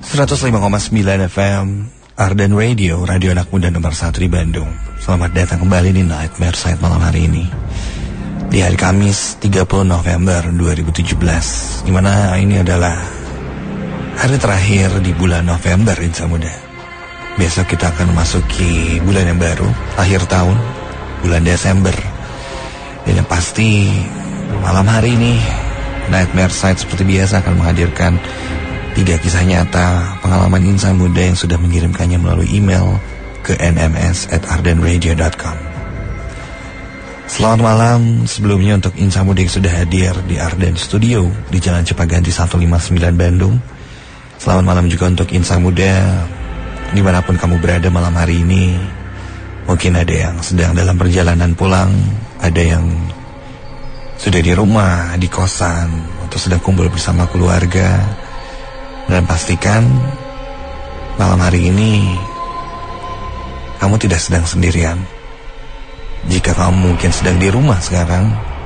105,9 FM Arden Radio, radio anak muda nomor 1 di Bandung. Selamat datang kembali di Nightmare Side malam hari ini, di hari Kamis 30 November 2017, dimana ini adalah hari terakhir di bulan November, Insa Muda. Besok kita akan memasuki bulan yang baru, akhir tahun, bulan Desember. Dan yang pasti malam hari ini Nightmare Side seperti biasa akan menghadirkan 3 kisah nyata pengalaman insan muda yang sudah mengirimkannya melalui email ke nms@ardenradio.com. Selamat malam sebelumnya untuk insan muda yang sudah hadir di Arden Studio di Jalan Cipaganti 159 Bandung. Selamat malam juga untuk insan muda dimanapun kamu berada malam hari ini. Mungkin ada yang sedang dalam perjalanan pulang, ada yang sudah di rumah, di kosan, atau sedang kumpul bersama keluarga. Dan pastikan malam hari ini kamu tidak sedang sendirian. Jika kamu mungkin sedang di rumah sekarang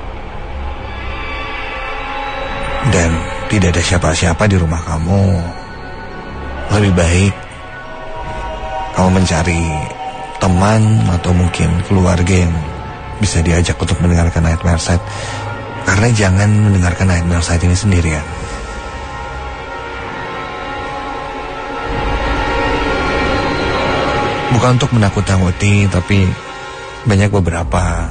dan tidak ada siapa-siapa di rumah kamu, lebih baik kamu mencari teman atau mungkin keluarga yang bisa diajak untuk mendengarkan Nightmare Side. Karena jangan mendengarkan Nightmare Side ini sendirian. Bukan untuk menakut-nakuti, tapi banyak beberapa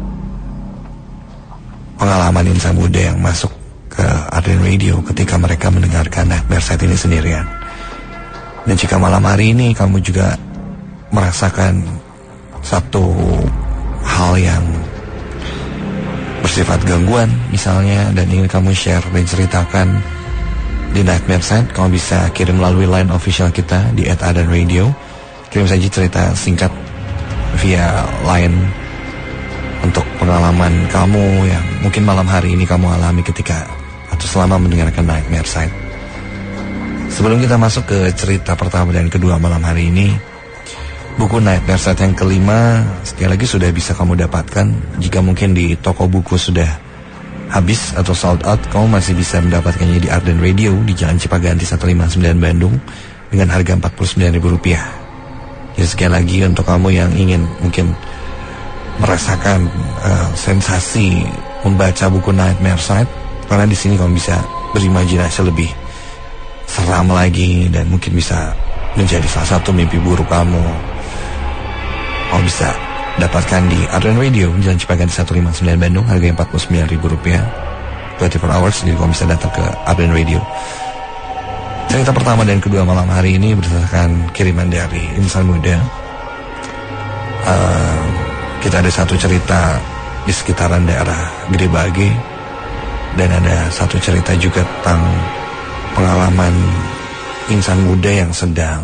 pengalaman insan muda yang masuk ke Arden Radio ketika mereka mendengarkan Nightmare Side ini sendirian. Dan jika malam hari ini kamu juga merasakan satu hal yang bersifat gangguan misalnya, dan ingin kamu share dan ceritakan di Nightmare Side, kamu bisa kirim melalui line official kita di @ardenradio. Kirim saja cerita singkat via line untuk pengalaman kamu yang mungkin malam hari ini kamu alami ketika atau selama mendengarkan Nightmare Side. Sebelum kita masuk ke cerita pertama dan kedua malam hari ini, buku Nightmare Side yang kelima sekali lagi sudah bisa kamu dapatkan. Jika mungkin di toko buku sudah habis atau sold out, kamu masih bisa mendapatkannya di Arden Radio di Jalan Cipaganti 159 Bandung dengan harga Rp49.000. Jadi sekali lagi untuk kamu yang ingin mungkin merasakan sensasi membaca buku Nightmare Side, karena di sini kamu bisa berimajinasi lebih seram lagi dan mungkin bisa menjadi salah satu mimpi buruk kamu. Kamu bisa dapatkan di Arden Radio Jalan Cipaganti 159 Bandung, harga Rp49.000, 24 hours. Jadi kamu bisa datang ke Arden Radio. Cerita pertama dan kedua malam hari ini berdasarkan kiriman dari insan muda. Kita ada satu cerita di sekitaran daerah Gede Bage, dan ada satu cerita juga tentang pengalaman insan muda yang sedang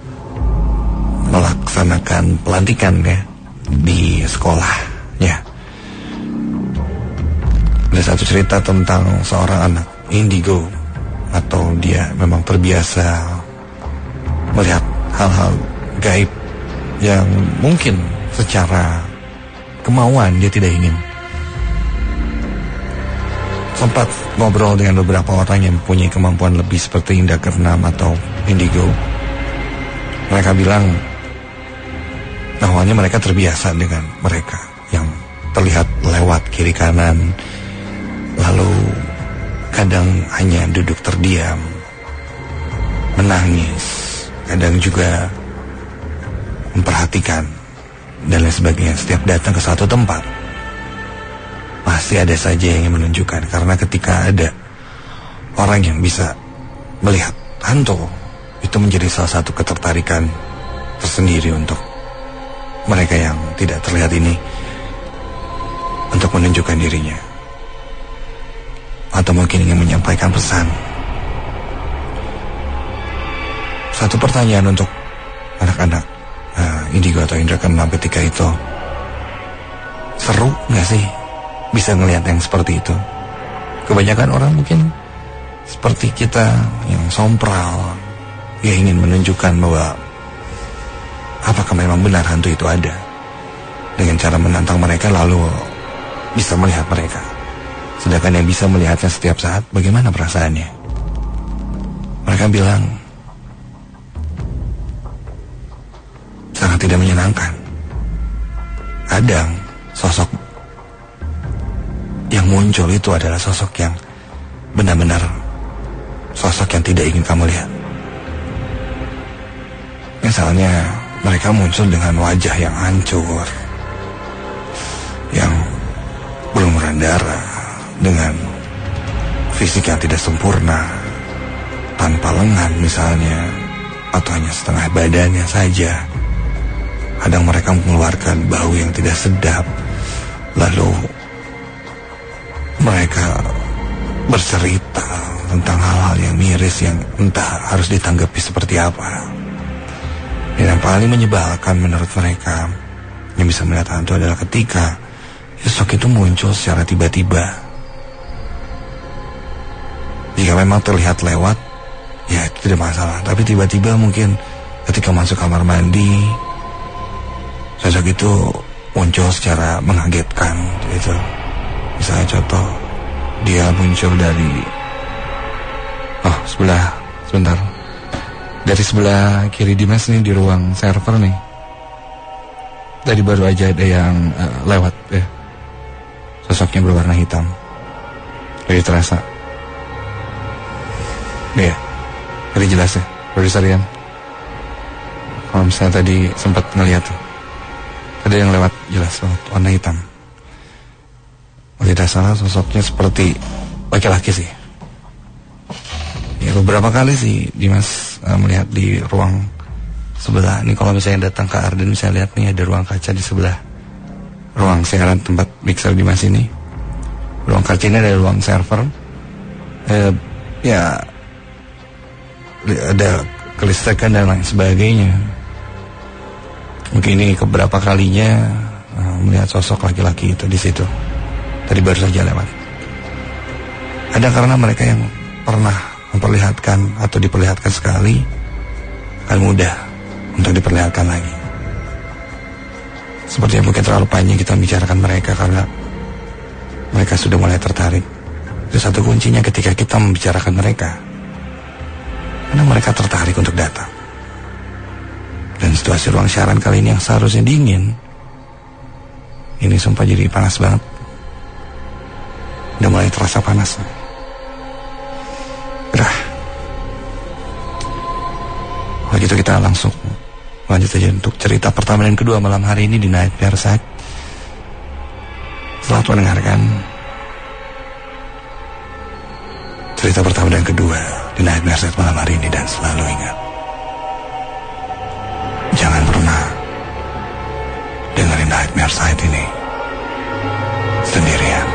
melaksanakan pelantikan ya di sekolahnya. Ada satu cerita tentang seorang anak indigo, atau dia memang terbiasa melihat hal-hal gaib yang mungkin secara kemauan dia tidak ingin. Sempat ngobrol dengan beberapa orang yang mempunyai kemampuan lebih seperti Indra Keenam atau Indigo. Mereka bilang awalnya mereka terbiasa dengan mereka yang terlihat lewat kiri kanan, lalu kadang hanya duduk terdiam, menangis, kadang juga memperhatikan dan lain sebagainya. Setiap datang ke satu tempat pasti ada saja yang menunjukkan, karena ketika ada orang yang bisa melihat hantu, itu menjadi salah satu ketertarikan tersendiri untuk mereka yang tidak terlihat ini untuk menunjukkan dirinya, atau mungkin ingin menyampaikan pesan. Satu pertanyaan untuk anak-anak Indigo atau Indra Keenam ketika itu, seru gak sih bisa ngelihat yang seperti itu? Kebanyakan orang mungkin seperti kita yang sompral, ya ingin menunjukkan bahwa apakah memang benar hantu itu ada, dengan cara menantang mereka lalu bisa melihat mereka. Sedangkan yang bisa melihatnya setiap saat, bagaimana perasaannya? Mereka bilang, sangat tidak menyenangkan. Kadang sosok yang muncul itu adalah sosok yang benar-benar sosok yang tidak ingin kamu lihat. Misalnya mereka muncul dengan wajah yang hancur, yang berlumuran darah, dengan fisik yang tidak sempurna, tanpa lengan misalnya, atau hanya setengah badannya saja. Kadang mereka mengeluarkan bau yang tidak sedap, lalu mereka bercerita tentang hal-hal yang miris yang entah harus ditanggapi seperti apa. Dan yang paling menyebalkan menurut mereka yang bisa melihat hantu adalah ketika sosok itu muncul secara tiba-tiba. Jika memang terlihat lewat, ya itu tidak masalah. Tapi tiba-tiba mungkin ketika masuk kamar mandi, sosok itu muncul secara mengagetkan gitu. Misalnya contoh, dia muncul dari sebentar. Dari sebelah kiri Dimas nih di ruang server nih. Tadi baru aja ada yang lewat ya. Sosoknya berwarna hitam. Jadi terasa. Iya. Jadi jelas ya, Produser Rian. Kalau misalnya tadi sempat ngeliat tuh, ada yang lewat jelas banget, warna hitam. Tidak salah sosoknya seperti laki-laki sih. Ya beberapa kali sih Dimas melihat di ruang sebelah. Ini kalau misalnya datang ke Arden bisa lihat nih ada ruang kaca di sebelah ruang siaran tempat mixer Dimas ini. Ruang kaca ini ada ruang server. Ya ada kelistrikan dan lain sebagainya. Mungkin ini keberapa kalinya melihat sosok laki-laki itu di situ. Tadi baru saja lewat. Ada karena mereka yang pernah memperlihatkan atau diperlihatkan sekali, akan mudah untuk diperlihatkan lagi. Sepertinya mungkin terlalu panjang kita membicarakan mereka karena mereka sudah mulai tertarik. Itu satu kuncinya ketika kita membicarakan mereka, karena mereka tertarik untuk datang. Dan situasi ruang siaran kali ini yang seharusnya dingin, ini sumpah jadi panas banget. Udah mulai terasa panas. Kalau gitu kita langsung lanjut aja untuk cerita pertama dan kedua malam hari ini di Nightmare Side. Selamat mendengarkan cerita pertama dan kedua di Nightmare Side malam hari ini. Dan selalu ingat, jangan pernah dengerin Nightmare Side ini sendirian.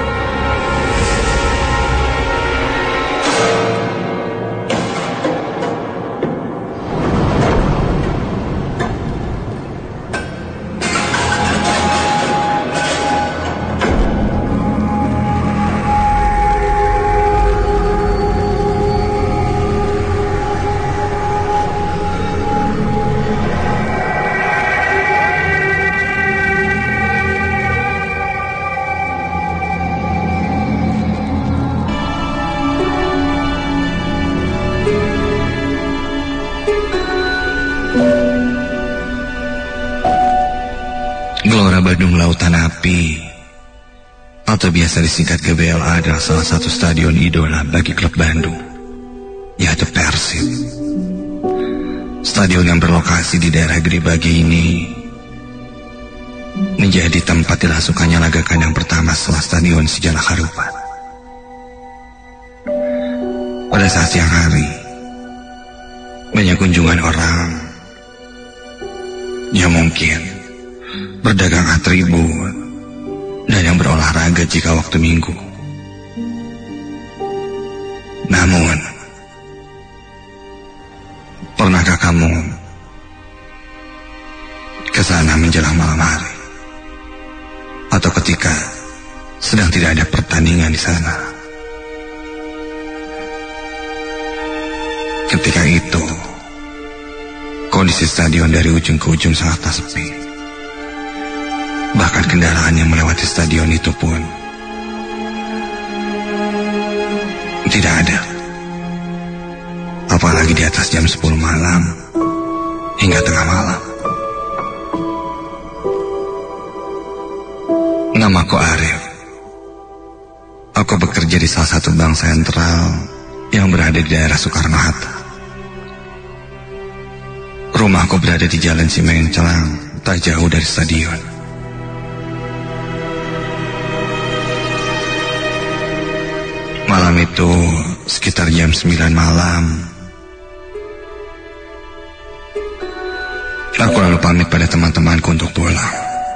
Bandung Lautan Api atau biasa disingkat GBLA adalah salah satu stadion idola bagi klub Bandung, yaitu Persib. Stadion yang berlokasi di daerah Gedebagi ini menjadi tempat dilangsungkannya laga kandang pertama setelah stadion Sijalak Harupat. Pada saat siang hari, banyak kunjungan orang yang mungkin berdagang atribut dan yang berolahraga jika waktu minggu. Namun, pernahkah kamu ke sana menjelang malam hari? Atau ketika sedang tidak ada pertandingan di sana? Ketika itu, kondisi stadion dari ujung ke ujung sangatlah sepi. Bahkan kendaraan yang melewati stadion itu pun tidak ada. Apalagi di atas jam 10 malam hingga tengah malam. Namaku Arif. Aku bekerja di salah satu bank sentral yang berada di daerah Soekarno-Hatta. Rumahku berada di Jalan Cimencelang, tak jauh dari stadion. Malam itu, sekitar jam 9 malam, aku lalu pamit pada teman-temanku untuk pulang.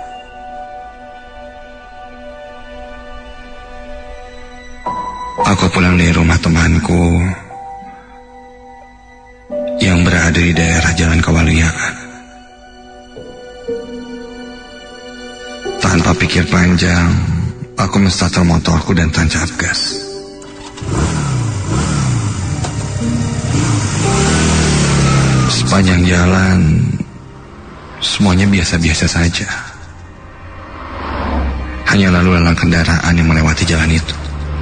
Aku pulang dari rumah temanku yang berada di daerah Jalan Kewaliaan. Tanpa pikir panjang, aku menstarter motorku dan tancap gas. Sepanjang jalan, semuanya biasa-biasa saja. Hanya lalu lalang kendaraan yang melewati jalan itu.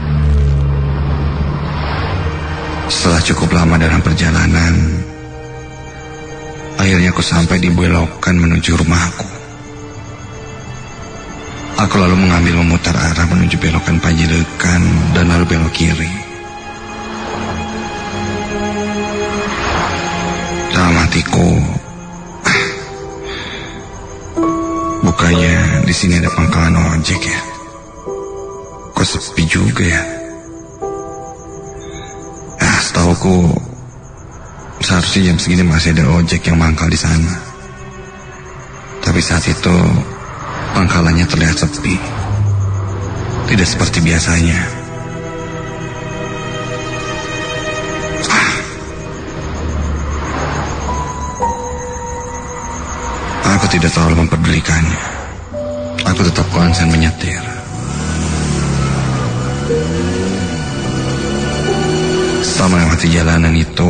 Setelah cukup lama dalam perjalanan, akhirnya aku sampai di belokan menuju rumahku. Aku lalu mengambil memutar arah menuju belokan Panjaidekan dan lalu belok kiri. Dalam hatiku, bukannya di sini ada pangkalan ojek ya? Kok sepi juga ya? Setauku seharusnya jam segini masih ada ojek yang mangkal di sana. Tapi saat itu pangkalannya terlihat sepi, tidak seperti biasanya. Aku tidak terlalu mempedulikannya. Aku tetap konsen menyetir. Setelah melewati jalanan itu,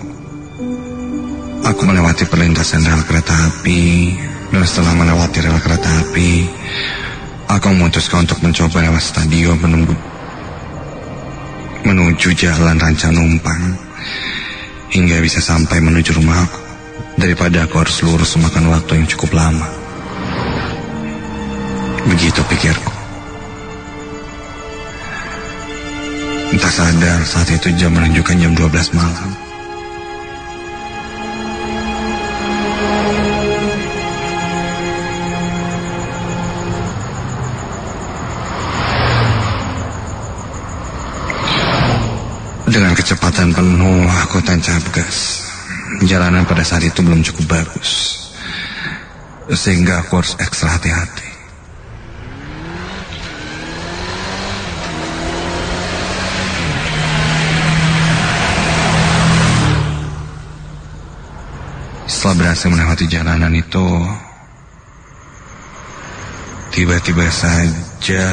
aku melewati perlintasan rel kereta api. Dan setelah melewati rel kereta api, aku memutuskan untuk mencoba lewat stadion menuju jalan Ranca Numpang hingga bisa sampai menuju rumahku, daripada aku harus lurus memakan waktu yang cukup lama. Begitu pikirku. Entah sadar saat itu jam menunjukkan jam 12 malam. Dengan kecepatan penuh aku tancap gas. Jalanan pada saat itu belum cukup bagus, sehingga aku harus ekstra hati-hati. Setelah berhasil melewati jalanan itu, tiba-tiba saja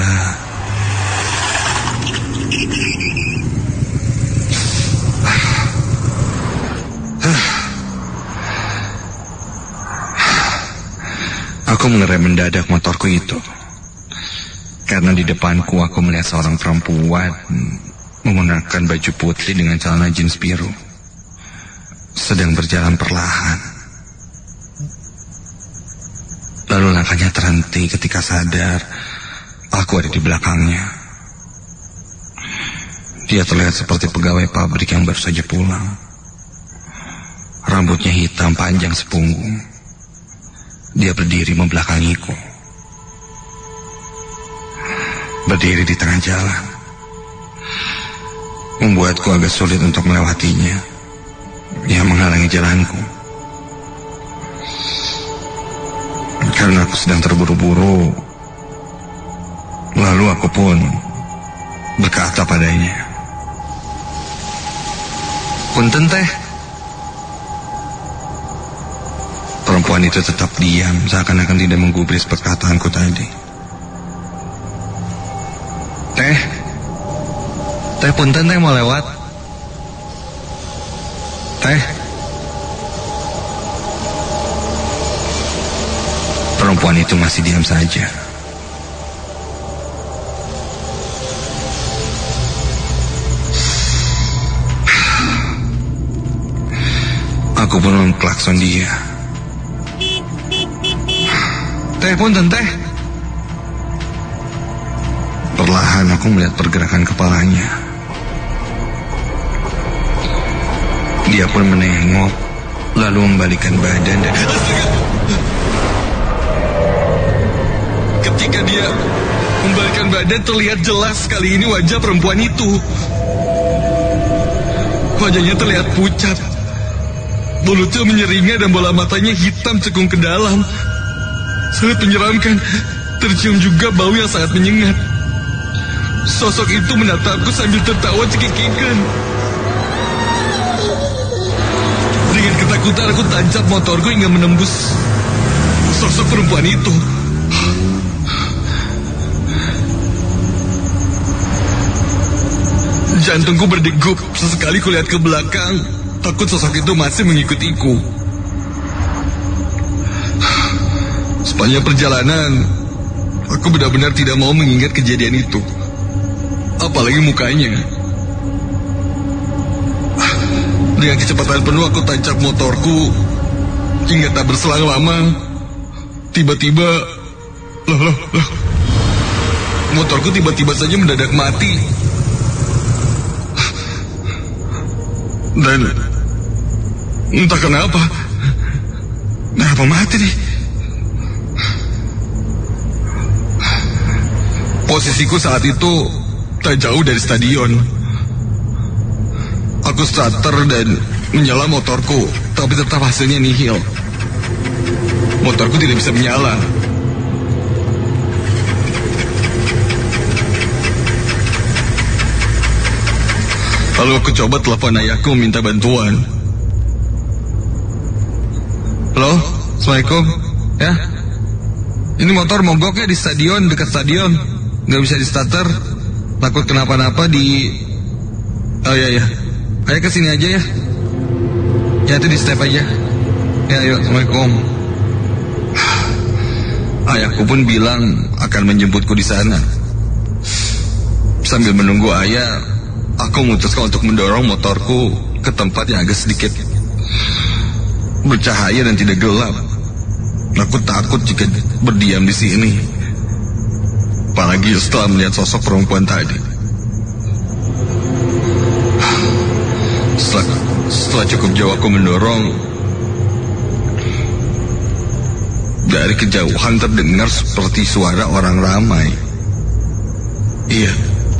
aku mengerem mendadak motorku itu. Karena di depanku aku melihat seorang perempuan menggunakan baju putih dengan celana jeans biru, sedang berjalan perlahan. Lalu langkahnya terhenti ketika sadar aku ada di belakangnya. Dia terlihat seperti pegawai pabrik yang baru saja pulang. Rambutnya hitam panjang sepunggung. Dia berdiri membelakangiku. Berdiri di tengah jalan membuatku agak sulit untuk melewatinya. Dia menghalangi jalanku. Karena aku sedang terburu-buru, lalu aku pun berkata padanya, "Punten teh." Perempuan itu tetap diam, seakan-akan tidak menggubris perkataanku tadi. Teh punten teh mau lewat. Teh. Perempuan itu masih diam saja. Aku pun mengklakson dia. Teh punten teh. perlahan aku melihat pergerakan kepalanya. Dia pun menengok, lalu membalikkan badan dan... Ketika dia membalikkan badan, terlihat jelas kali ini wajah perempuan itu. Wajahnya terlihat pucat, mulutnya menyeringai dan bola matanya hitam cekung ke dalam. Sangat menyeramkan. Tercium juga bau yang sangat menyengat. Sosok itu menatapku sambil tertawa cekikikan. Dengan ketakutan aku tancap motorku hingga menembus sosok perempuan itu. Jantungku berdegup. Sesekali kulihat ke belakang, takut sosok itu masih mengikutiku. Sepanjang perjalanan, aku benar-benar tidak mau mengingat kejadian itu. Apalagi mukanya. Dengan kecepatan penuh aku tancap motorku hingga tak berselang lama. Tiba-tiba, loh. Motorku tiba-tiba saja mendadak mati. Dan entah kenapa mati nih. Posisiku saat itu tak jauh dari stadion. Aku starter dan menyala motorku, tapi tetap hasilnya nihil. Motorku tidak bisa menyala. Lalu aku coba telepon ayahku minta bantuan. Halo, Assalamualaikum. Ya, ini motor mogoknya di stadion, dekat stadion. Nggak bisa di starter. Takut kenapa-napa di... Oh iya. Ayah kesini aja ya. Ya itu di step aja. Ya ayo, Assalamualaikum. Ayahku pun bilang akan menjemputku di sana. Sambil menunggu ayah, aku memutuskan untuk mendorong motorku ke tempat yang agak sedikit bercahaya dan tidak gelap. Aku takut jika berdiam di sini, apalagi setelah melihat sosok perempuan tadi. Setelah cukup jauh aku mendorong, dari kejauhan terdengar seperti suara orang ramai. Iya,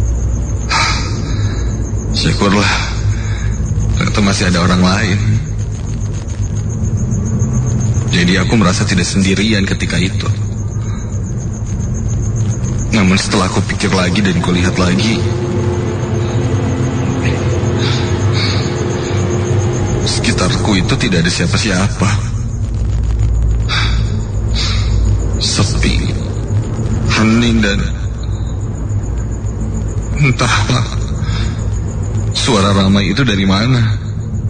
syukurlah, ternyata masih ada orang lain. Jadi aku merasa tidak sendirian ketika itu. Namun setelah aku pikir lagi dan kulihat lagi, sekitarku itu tidak ada siapa-siapa. Sepi, hening dan entahlah suara ramai itu dari mana.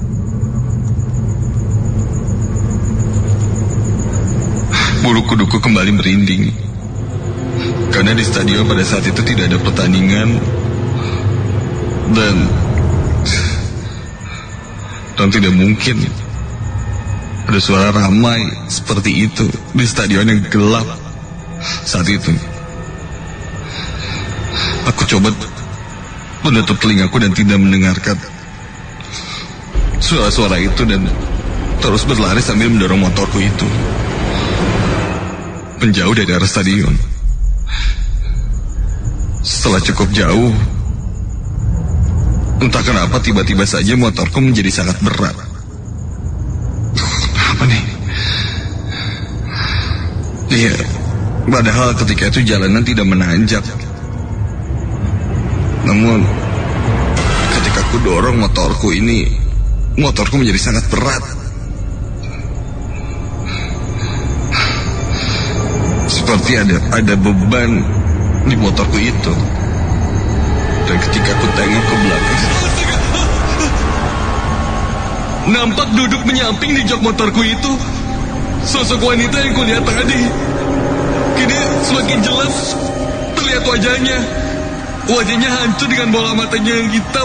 Bulu kuduku kembali merinding, karena di stadion pada saat itu tidak ada pertandingan dan tidak mungkin ada suara ramai seperti itu di stadion yang gelap saat itu. Aku coba menutup telingaku dan tidak mendengarkan suara-suara itu dan terus berlari sambil mendorong motorku itu menjauh dari arah stadion. Setelah cukup jauh, entah kenapa tiba-tiba saja motorku menjadi sangat berat. Apa nih? Iya, padahal ketika itu jalanan tidak menanjak. Namun ketika aku dorong motorku menjadi sangat berat. Seperti ada beban di motorku itu. Dan ketika aku tengok ke belakang, nampak duduk menyamping di jok motorku itu sosok wanita yang kulihat tadi. Kini semakin jelas terlihat wajahnya. Wajahnya hancur dengan bola matanya yang hitam,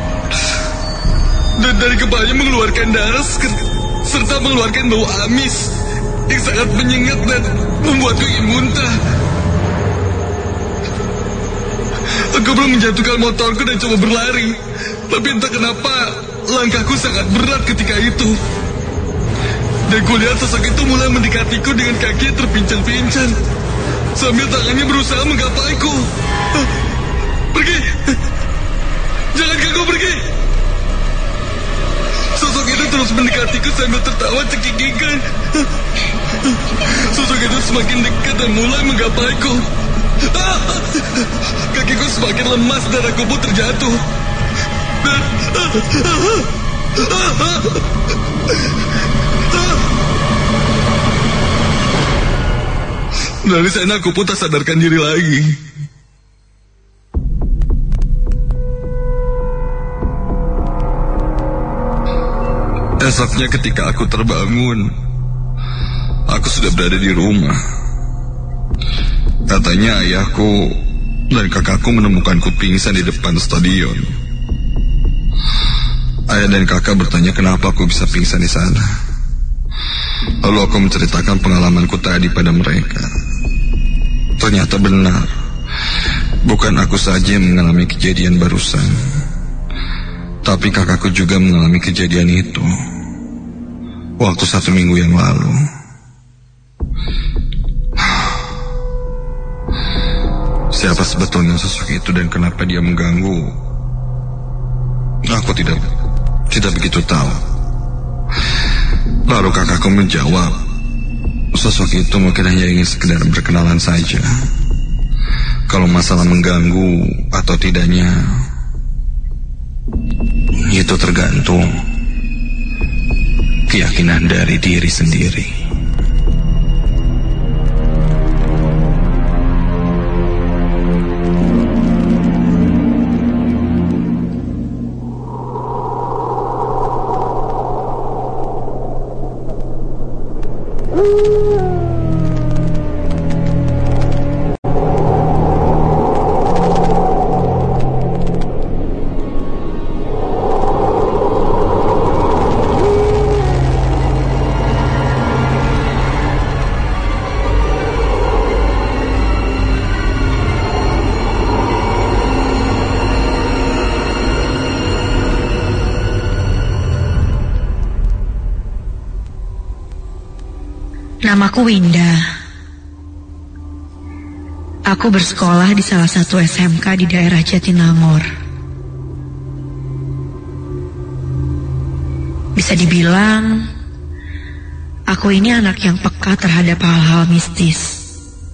dan dari kepalanya mengeluarkan darah serta mengeluarkan bau amis yang sangat menyengat dan membuatku ingin muntah. Aku belum menjatuhkan motorku dan coba berlari. Tapi entah kenapa langkahku sangat berat ketika itu. Dan kulihat sosok itu mulai mendekatiku dengan kaki terpincang-pincang, sambil tangannya berusaha menggapaiku. Pergi! Jangan ganggu, pergi! Sosok itu terus mendekatiku sambil tertawa cekikikan. Sosok itu semakin dekat dan mulai menggapaiku. Kakiku semakin lemas dan aku pun terjatuh. Dari sana aku pun tak sadarkan diri lagi. Esoknya ketika aku terbangun, aku sudah berada di rumah. Katanya ayahku dan kakakku menemukanku pingsan di depan stadion. Ayah dan kakak bertanya kenapa aku bisa pingsan di sana. Lalu aku menceritakan pengalamanku tadi pada mereka. Ternyata benar, bukan aku saja yang mengalami kejadian barusan, tapi kakakku juga mengalami kejadian itu waktu 1 minggu yang lalu. Siapa sebetulnya sosok itu dan kenapa dia mengganggu? Aku tidak begitu tahu. Lalu kakakku menjawab, sosok itu mungkin hanya ingin sekedar berkenalan saja. Kalau masalah mengganggu atau tidaknya, itu tergantung keyakinan dari diri sendiri. Namaku Winda. Aku bersekolah di salah satu SMK di daerah Jatinangor. Bisa dibilang, aku ini anak yang peka terhadap hal-hal mistis.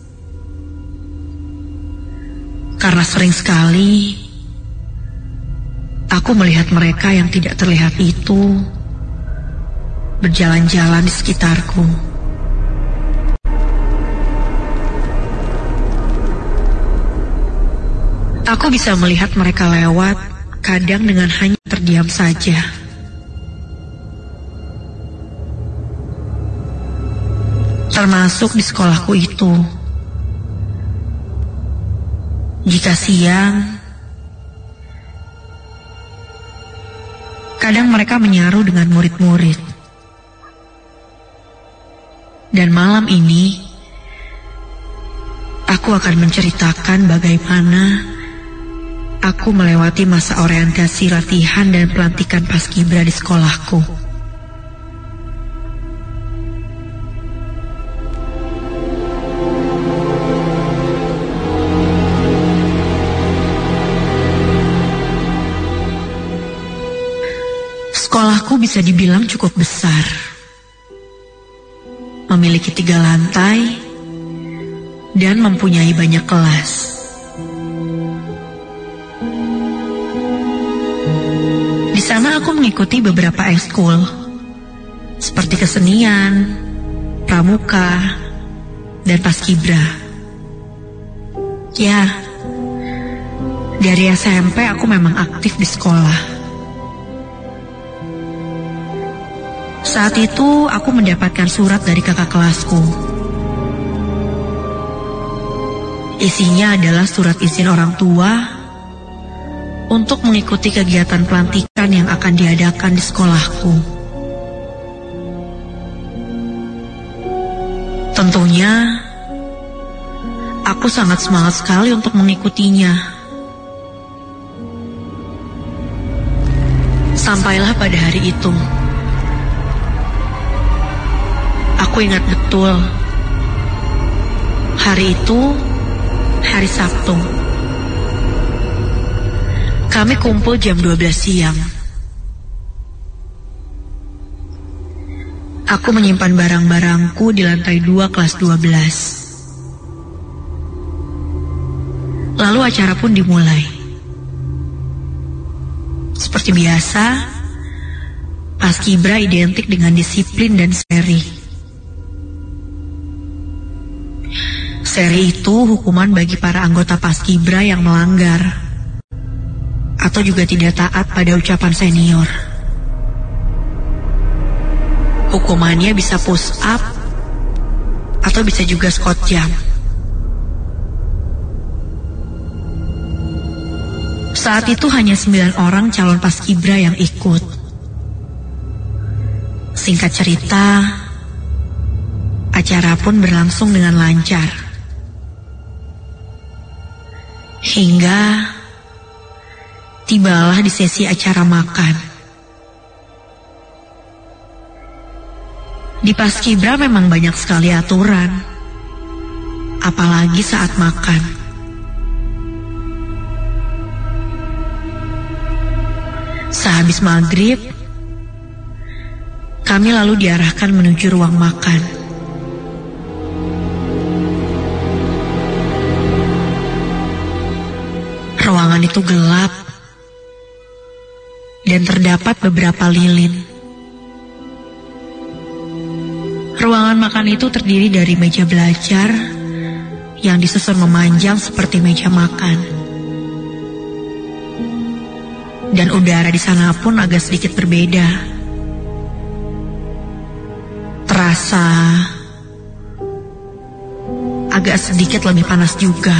Karena sering sekali aku melihat mereka yang tidak terlihat itu berjalan-jalan di sekitarku. Aku bisa melihat mereka lewat, kadang dengan hanya terdiam saja. Termasuk di sekolahku itu. Jika siang, kadang mereka menyaru dengan murid-murid. Dan malam ini, aku akan menceritakan bagaimana aku melewati masa orientasi latihan dan pelantikan paskibra di sekolahku. Sekolahku bisa dibilang cukup besar. Memiliki 3 lantai dan mempunyai banyak kelas. Di sana aku mengikuti beberapa ekskul, seperti kesenian, pramuka, dan paskibra. Ya, dari SMP aku memang aktif di sekolah. Saat itu aku mendapatkan surat dari kakak kelasku. Isinya adalah surat izin orang tua untuk mengikuti kegiatan pelantikan yang akan diadakan di sekolahku. Tentunya, aku sangat semangat sekali untuk mengikutinya. Sampailah pada hari itu. Aku ingat betul. Hari itu hari Sabtu. Kami kumpul jam 12 siang. Aku menyimpan barang-barangku di lantai 2 kelas 12. Lalu acara pun dimulai. Seperti biasa, Paskibra identik dengan disiplin dan seri. Seri itu hukuman bagi para anggota Paskibra yang melanggar atau juga tidak taat pada ucapan senior. Hukumannya bisa push up atau bisa juga squat jump. Saat itu hanya 9 orang calon Paskibra yang ikut. Singkat cerita, acara pun berlangsung dengan lancar. Hingga tibalah di sesi acara makan. Di Paskibra memang banyak sekali aturan, apalagi saat makan. Sehabis maghrib, kami lalu diarahkan menuju ruang makan. Ruangan itu gelap dan terdapat beberapa lilin. Ruangan makan itu terdiri dari meja belajar yang disusun memanjang seperti meja makan. Dan udara di sana pun agak sedikit berbeda. Terasa agak sedikit lebih panas juga.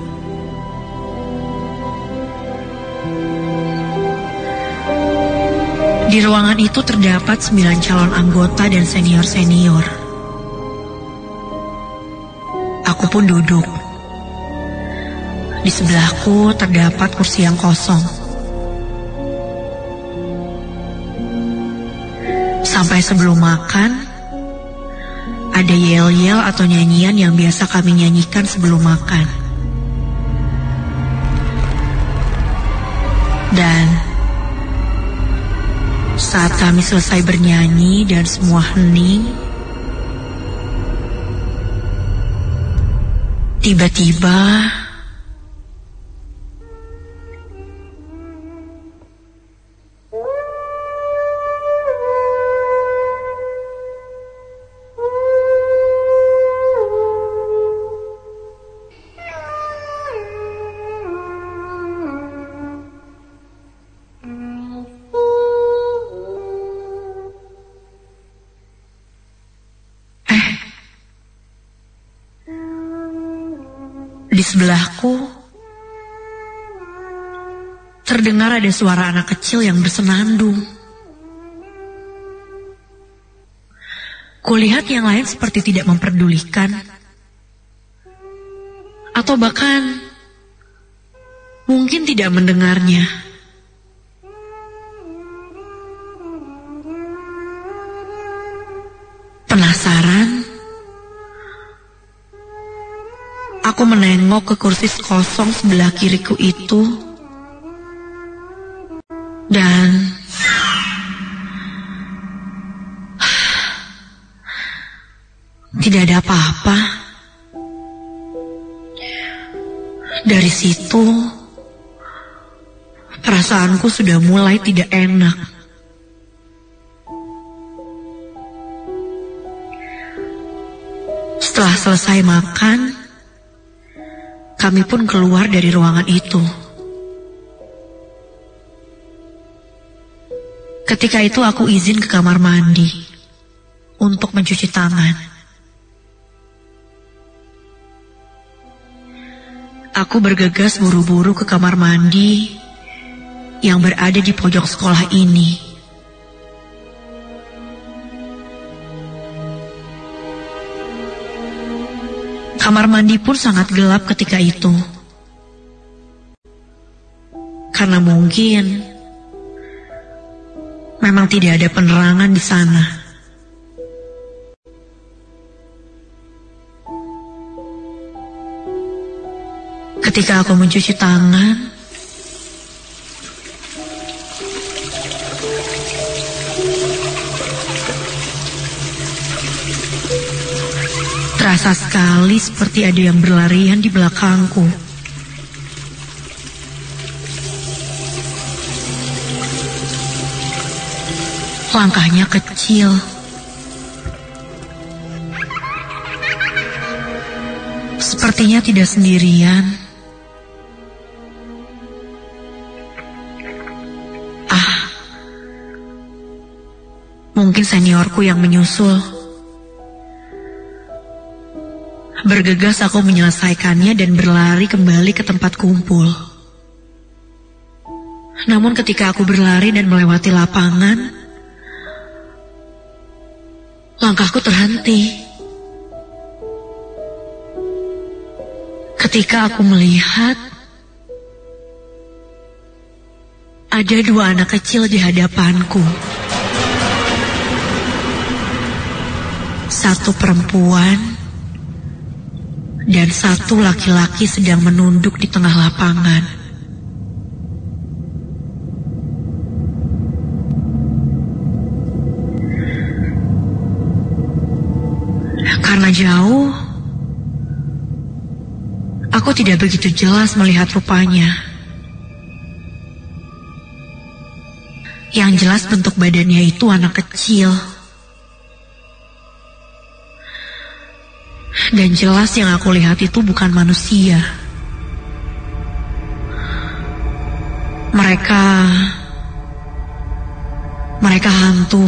Di ruangan itu terdapat 9 calon anggota dan senior-senior. Aku pun duduk. Di sebelahku terdapat kursi yang kosong. Sampai sebelum makan, ada yel-yel atau nyanyian yang biasa kami nyanyikan sebelum makan. Dan saat kami selesai bernyanyi dan semua hening, tiba-tiba di sebelahku terdengar ada suara anak kecil yang bersenandung. Kulihat yang lain seperti tidak memperdulikan, atau bahkan mungkin tidak mendengarnya. Penasaran, aku menengok ke kursi kosong sebelah kiriku itu, dan tidak ada apa-apa. Dari situ, perasaanku sudah mulai tidak enak. Setelah selesai makan, kami pun keluar dari ruangan itu. Ketika itu aku izin ke kamar mandi untuk mencuci tangan. Aku bergegas buru-buru ke kamar mandi yang berada di pojok sekolah ini. Kamar mandi pun sangat gelap ketika itu. Karena mungkin Memang tidak ada penerangan di sana. Ketika aku mencuci tangan, terasa sekali seperti ada yang berlarian di belakangku. Langkahnya kecil. Sepertinya tidak sendirian. Mungkin seniorku yang menyusul. Bergegas aku menyelesaikannya dan berlari kembali ke tempat kumpul. Namun ketika aku berlari dan melewati lapangan, langkahku terhenti. Ketika aku melihat ada dua anak kecil di hadapanku. Satu perempuan dan satu laki-laki sedang menunduk di tengah lapangan. Karena jauh, aku tidak begitu jelas melihat rupanya. Yang jelas bentuk badannya itu anak kecil. Dan jelas yang aku lihat itu bukan manusia. Mereka hantu.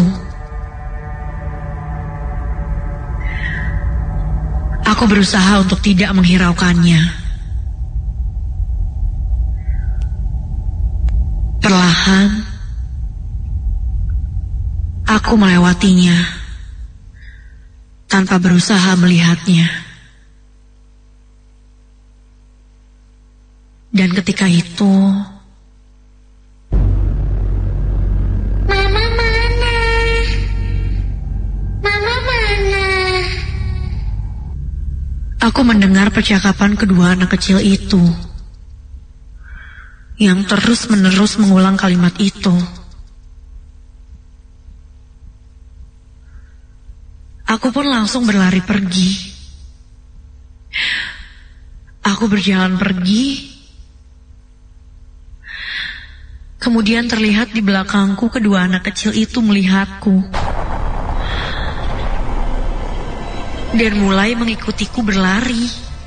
Aku berusaha untuk tidak menghiraukannya. Perlahan, aku melewatinya. Tanpa berusaha melihatnya. Dan ketika itu, Mama mana? Mama mana? aku mendengar percakapan kedua anak kecil itu, yang terus-menerus mengulang kalimat itu. Aku pun langsung berlari pergi. Aku berjalan pergi. Kemudian terlihat di belakangku kedua anak kecil itu melihatku. Dan mulai mengikutiku berlari.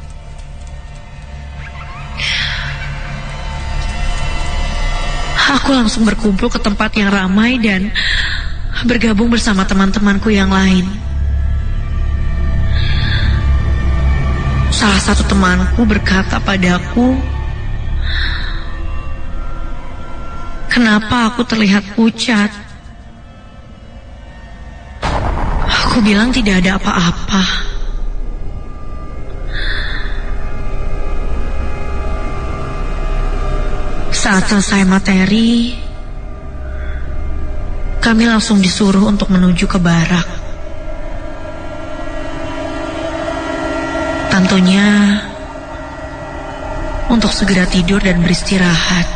Aku langsung berkumpul ke tempat yang ramai dan bergabung bersama teman-temanku yang lain. Salah satu temanku berkata padaku, "Kenapa aku terlihat pucat?" Aku bilang tidak ada apa-apa. Saat selesai materi, kami langsung disuruh untuk menuju ke barak. Tentunya untuk segera tidur dan beristirahat.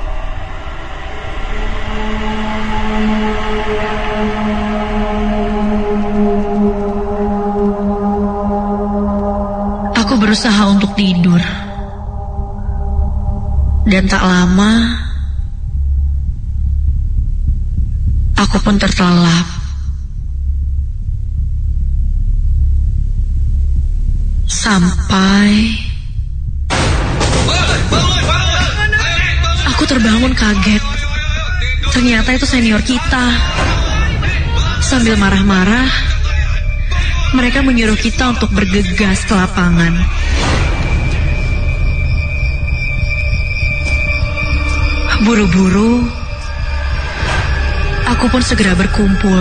Aku berusaha untuk tidur. Dan tak lama, aku pun terlelap. Sampai aku terbangun kaget. Ternyata itu senior kita. Sambil marah-marah, mereka menyuruh kita untuk bergegas ke lapangan. Buru-buru, aku pun segera berkumpul.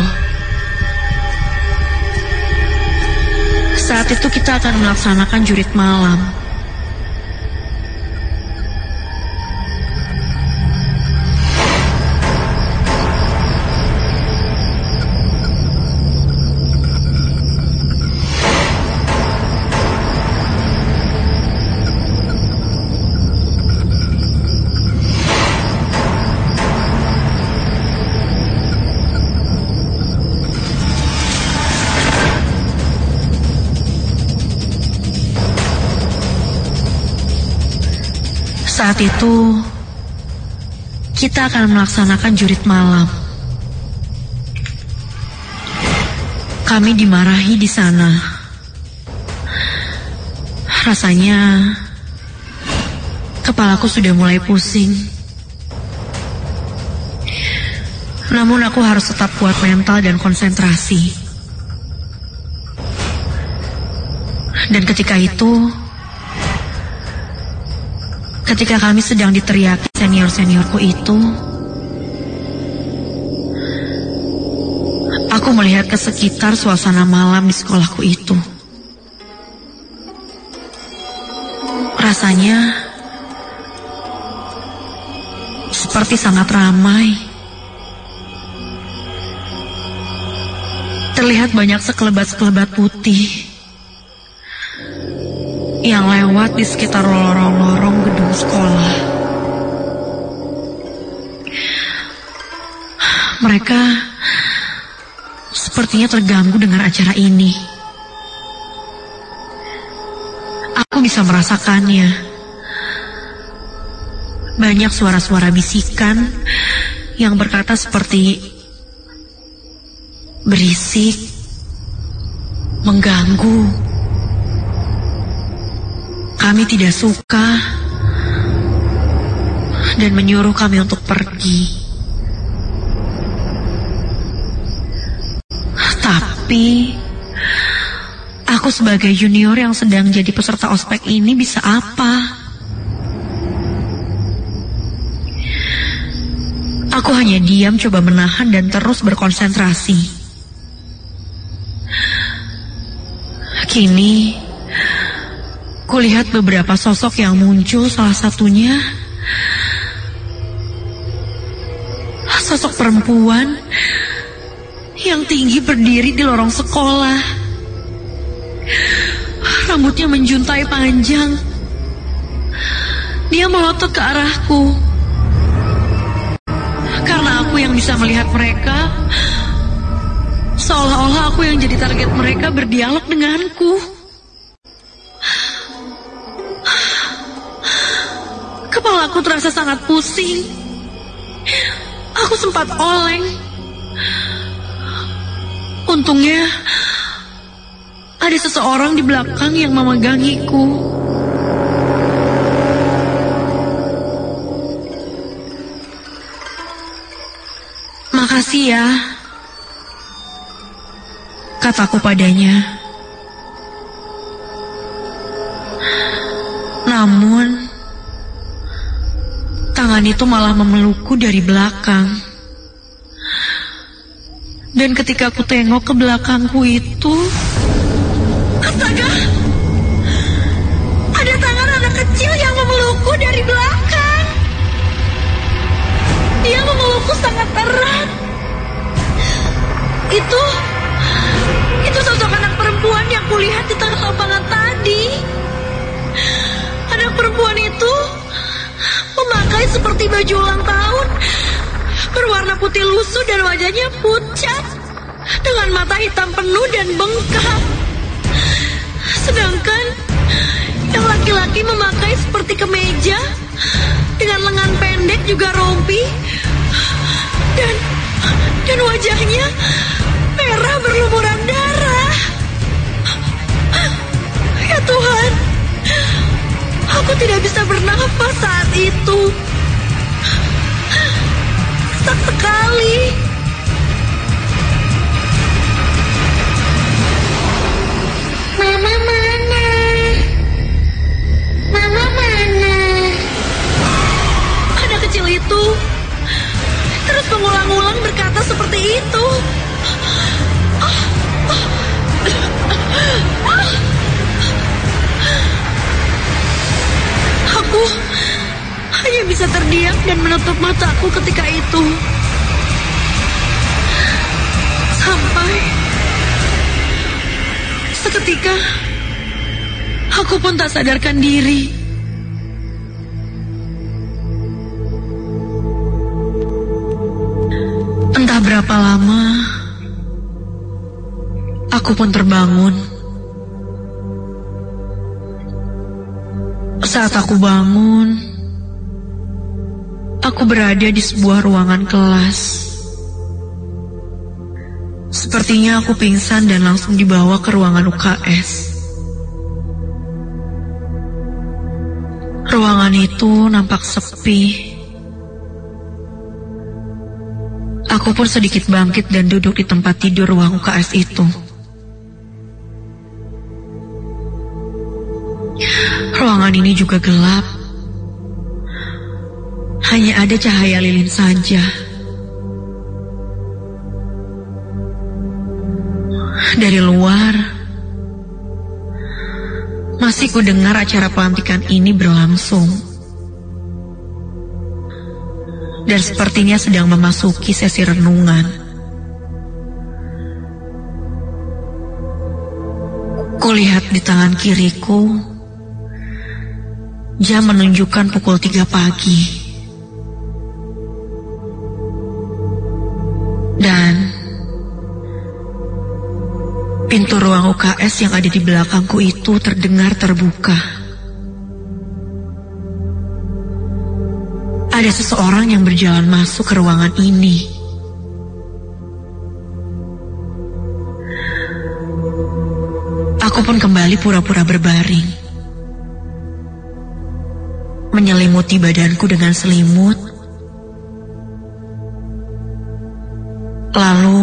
Saat itu kita akan melaksanakan jurit malam. Saat itu kita akan melaksanakan jurit malam. Kami dimarahi di sana. Rasanya kepalaku sudah mulai pusing. Namun aku harus tetap kuat mental dan konsentrasi. Dan ketika kami sedang diteriaki senior-seniorku itu, aku melihat ke sekitar suasana malam di sekolahku itu. Rasanya seperti sangat ramai. Terlihat banyak sekelebat-sekelebat putih yang lewat di sekitar lorong-lorong gedung sekolah. Mereka sepertinya terganggu dengan acara ini. Aku bisa merasakannya. Banyak suara-suara bisikan yang berkata seperti berisik, mengganggu. Kami tidak suka dan menyuruh kami untuk pergi. Tapi aku sebagai junior yang sedang jadi peserta ospek ini bisa apa? Aku hanya diam, coba menahan dan terus berkonsentrasi. Kini kulihat beberapa sosok yang muncul, salah satunya sosok perempuan yang tinggi berdiri di lorong sekolah. Rambutnya menjuntai panjang. Dia melotot ke arahku. Karena aku yang bisa melihat mereka, seolah-olah aku yang jadi target mereka berdialog denganku. Kepalaku terasa sangat pusing. Aku sempat oleng. Untungnya ada seseorang di belakang yang memegangiku. Makasih ya, kataku padanya. Namun tangan itu malah memelukku dari belakang. Dan ketika aku tengok ke belakangku itu, astaga! Ada tangan anak kecil yang memelukku dari belakang. Dia memelukku sangat erat. Itu sosok anak perempuan yang kulihat di tengah lapangan tadi. Anak perempuan itu memakai seperti baju ulang tahun, berwarna putih lusuh dan wajahnya pucat, dengan mata hitam penuh dan bengkak. Sedangkan yang laki-laki memakai seperti kemeja, dengan lengan pendek juga rompi, dan wajahnya merah berlumuran darah. Ya Tuhan, aku tidak bisa bernafas saat itu. Sesak sekali. Mama mana? Mama mana? Anak kecil itu terus mengulang-ulang berkata seperti itu. Aku hanya bisa terdiam dan menutup mataku ketika itu. Sampai seketika aku pun tak sadarkan diri. Entah berapa lama aku pun terbangun. Saat aku bangun, Aku berada di sebuah ruangan kelas. Sepertinya aku pingsan dan langsung dibawa ke ruangan UKS. Ruangan itu nampak sepi. Aku pun sedikit bangkit dan duduk di tempat tidur ruang UKS itu. Ruangan ini juga gelap. Hanya ada cahaya lilin saja. Dari luar, masih ku dengar acara pelantikan ini berlangsung. Dan sepertinya sedang memasuki sesi renungan. Kulihat di tangan kiriku, jam menunjukkan pukul 3 pagi. Dan pintu ruang UKS yang ada di belakangku itu terdengar terbuka. Ada seseorang yang berjalan masuk ke ruangan ini. Aku pun kembali pura-pura berbaring, menyelimuti badanku dengan selimut. Lalu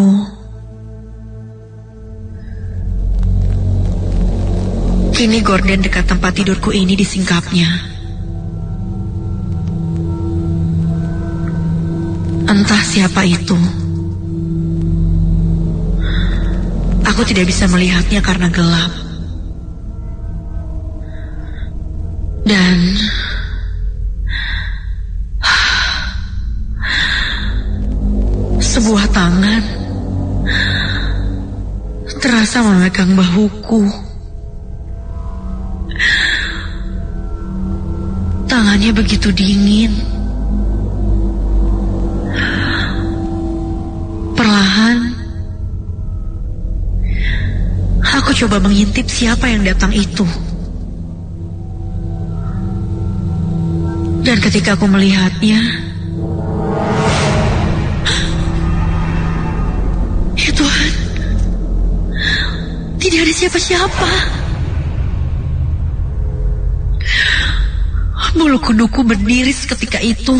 kini gorden dekat tempat tidurku ini disingkapnya. Entah siapa itu. Aku tidak bisa melihatnya karena gelap. Dan sebuah tangan terasa memegang bahuku. Tangannya begitu dingin. Perlahan, aku coba mengintip siapa yang datang itu. Dan ketika aku melihatnya, ya Tuhan, tidak ada siapa-siapa. Bulu kuduku berdiri seketika itu.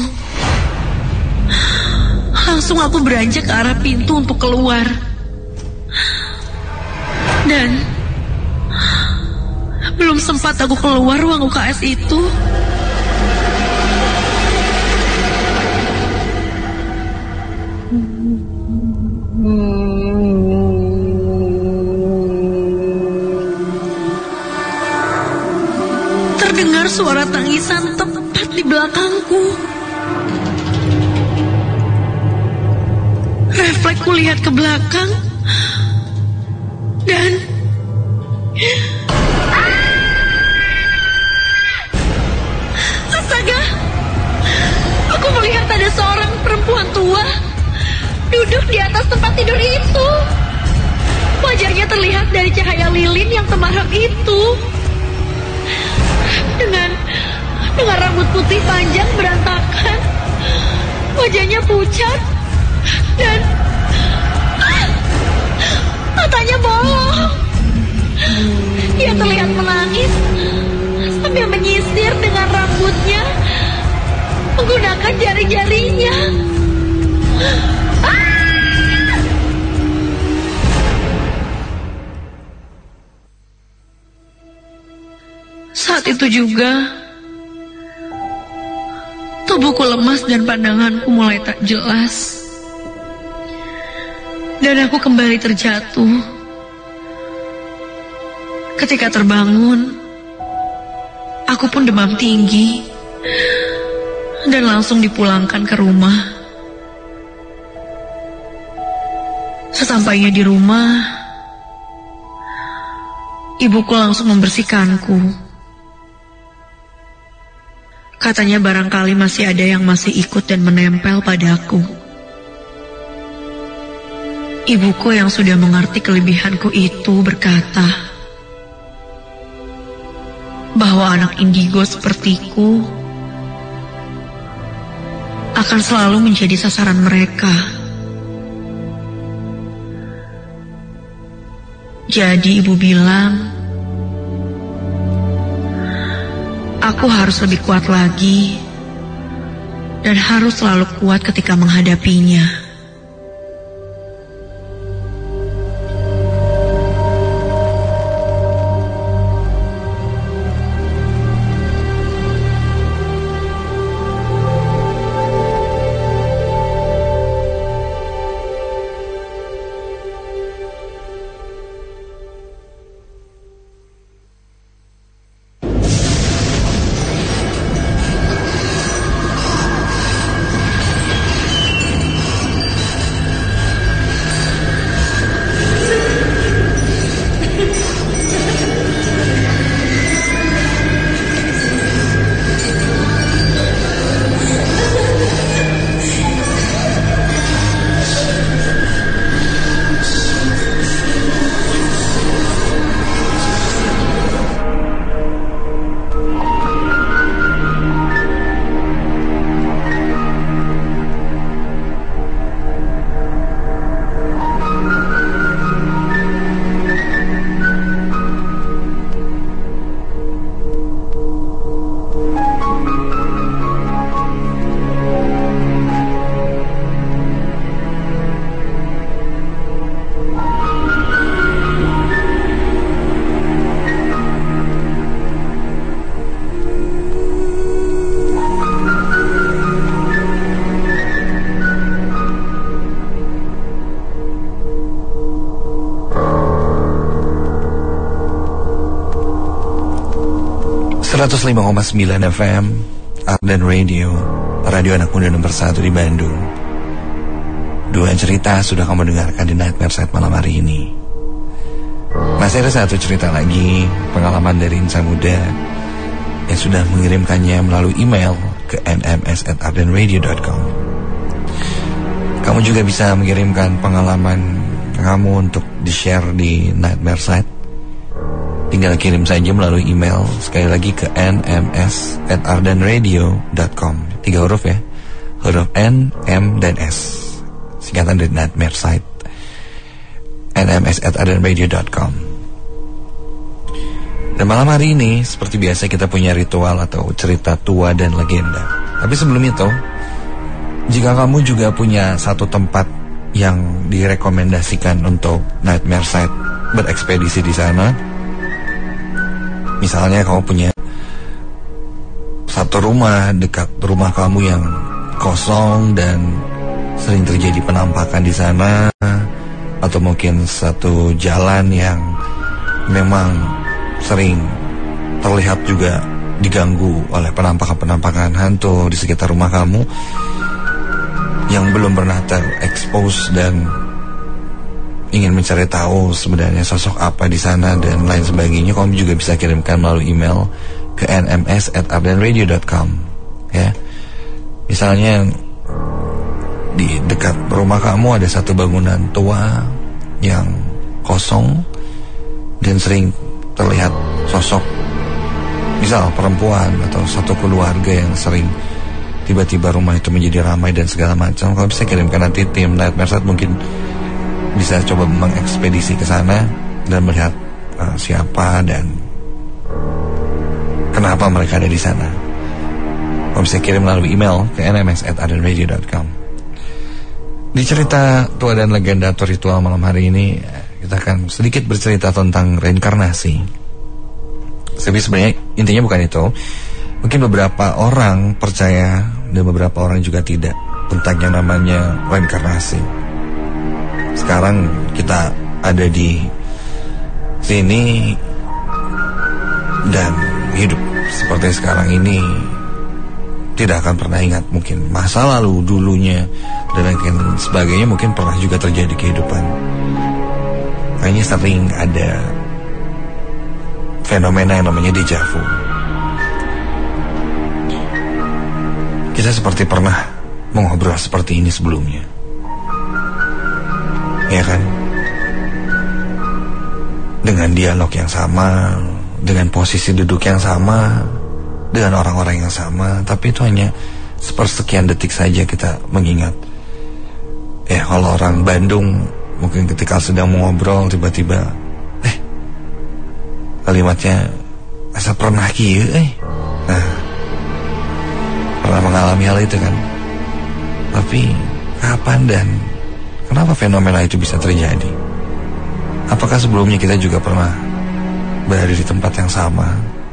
Langsung aku beranjak ke arah pintu untuk keluar. Dan belum sempat aku keluar ruang UKS itu, terdengar suara tangisan tepat di belakangku. Refleks ku lihat ke belakang dan astaga, aku melihat ada seorang perempuan tua duduk di atas tempat tidur itu. Wajahnya terlihat dari cahaya lilin yang temaram itu. Dengan rambut putih panjang berantakan, wajahnya pucat. Dan matanya bolong. Dia terlihat menangis sambil menyisir dengan rambutnya menggunakan jari-jarinya. Saat itu juga tubuhku lemas dan pandanganku mulai tak jelas. Dan aku kembali terjatuh. Ketika terbangun, aku pun demam tinggi dan langsung dipulangkan ke rumah. Sesampainya di rumah, ibuku langsung membersihkanku. Katanya barangkali masih ada yang masih ikut dan menempel padaku. Ibuku yang sudah mengerti kelebihanku itu berkata bahwa anak indigo sepertiku akan selalu menjadi sasaran mereka. Jadi ibu bilang, aku harus lebih kuat lagi dan harus selalu kuat ketika menghadapinya. .9 FM Ardan Radio, radio anak muda nomor 1 di Bandung. Dua cerita sudah kamu dengarkan di Nightmare Set malam hari ini. Masih ada satu cerita lagi, pengalaman dari insan muda yang sudah mengirimkannya melalui email ke nms@ardanradio.com. Kamu juga bisa mengirimkan pengalaman kamu untuk di-share di Nightmare Set. Tinggal kirim saja melalui email, sekali lagi ke nms@ardanradio.com. 3 huruf ya, huruf N, M, dan S, singkatan dari Nightmare Site. nms@ardanradio.com. Dan malam hari ini seperti biasa kita punya ritual atau cerita tua dan legenda. Tapi sebelum itu, jika kamu juga punya satu tempat yang direkomendasikan untuk Nightmare Site berekspedisi di sana, misalnya kamu punya satu rumah dekat rumah kamu yang kosong dan sering terjadi penampakan di sana, atau mungkin satu jalan yang memang sering terlihat juga diganggu oleh penampakan-penampakan hantu di sekitar rumah kamu yang belum pernah terekspos dan ingin mencari tahu sebenarnya sosok apa di sana dan lain sebagainya, kamu juga bisa kirimkan melalui email ke nms@ardanradio.com ya. Misalnya di dekat rumah kamu ada satu bangunan tua yang kosong dan sering terlihat sosok, misal perempuan atau satu keluarga yang sering tiba-tiba rumah itu menjadi ramai dan segala macam. Kalau bisa kirimkan, nanti tim Nightmare Set mungkin bisa coba mengekspedisi ke sana dan melihat siapa dan kenapa mereka ada di sana. Kamu bisa kirim melalui email ke nms@ardanradio.com. Di cerita tua dan legenda atau ritual malam hari ini, kita akan sedikit bercerita tentang reinkarnasi. Tapi sebenarnya intinya bukan itu. Mungkin beberapa orang percaya dan beberapa orang juga tidak tentang yang namanya reinkarnasi. Sekarang kita ada di sini dan hidup seperti sekarang ini, tidak akan pernah ingat mungkin masa lalu dulunya dan lain sebagainya. Mungkin pernah juga terjadi kehidupan. Kayaknya sering ada fenomena yang namanya deja vu. Kita seperti pernah mengobrol seperti ini sebelumnya, ya kan? Dengan dialog yang sama, dengan posisi duduk yang sama, dengan orang-orang yang sama, tapi itu hanya sepersekian detik saja kita mengingat. Kalau orang Bandung mungkin ketika sedang mengobrol tiba-tiba kalimatnya asa pernah kieu Nah, pernah mengalami hal itu kan. Tapi kapan dan kenapa fenomena itu bisa terjadi? Apakah sebelumnya kita juga pernah berada di tempat yang sama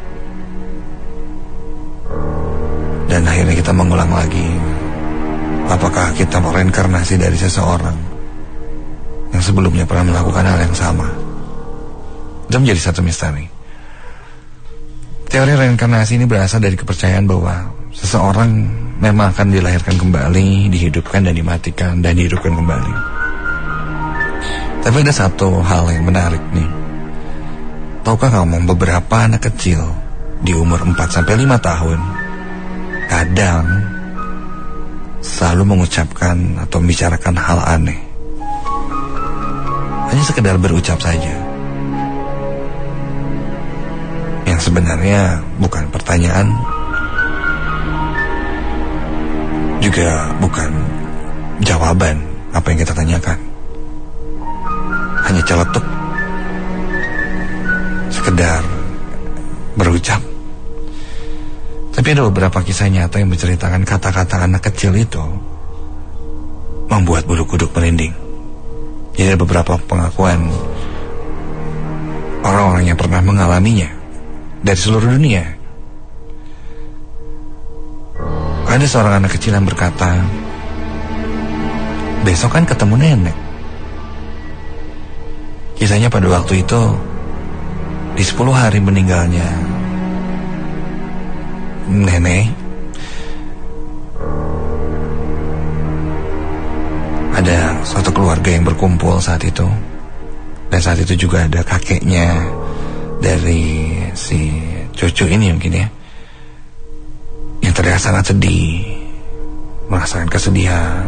dan akhirnya kita mengulang lagi? Apakah kita reinkarnasi dari seseorang yang sebelumnya pernah melakukan hal yang sama? Itu menjadi satu misteri. Teori reinkarnasi ini berasal dari kepercayaan bahwa seseorang memang akan dilahirkan kembali, dihidupkan dan dimatikan dan dihidupkan kembali. Tapi ada satu hal yang menarik nih. Tahukah kamu beberapa anak kecil di umur 4-5 tahun kadang selalu mengucapkan atau membicarakan hal aneh. Hanya sekedar berucap saja. Yang sebenarnya bukan pertanyaan, juga bukan jawaban apa yang kita tanyakan. Hanya celetuk, sekedar berucap. Tapi ada beberapa kisah nyata yang menceritakan kata-kata anak kecil itu membuat bulu kuduk merinding. Jadi ada beberapa pengakuan orang-orang yang pernah mengalaminya dari seluruh dunia. Ada seorang anak kecil yang berkata, besok kan ketemu nenek. Kisahnya pada waktu itu, di 10 hari meninggalnya nenek, ada suatu keluarga yang berkumpul saat itu. Dan saat itu juga ada kakeknya dari si cucu ini mungkin ya, yang terlihat sangat sedih, merasakan kesedihan.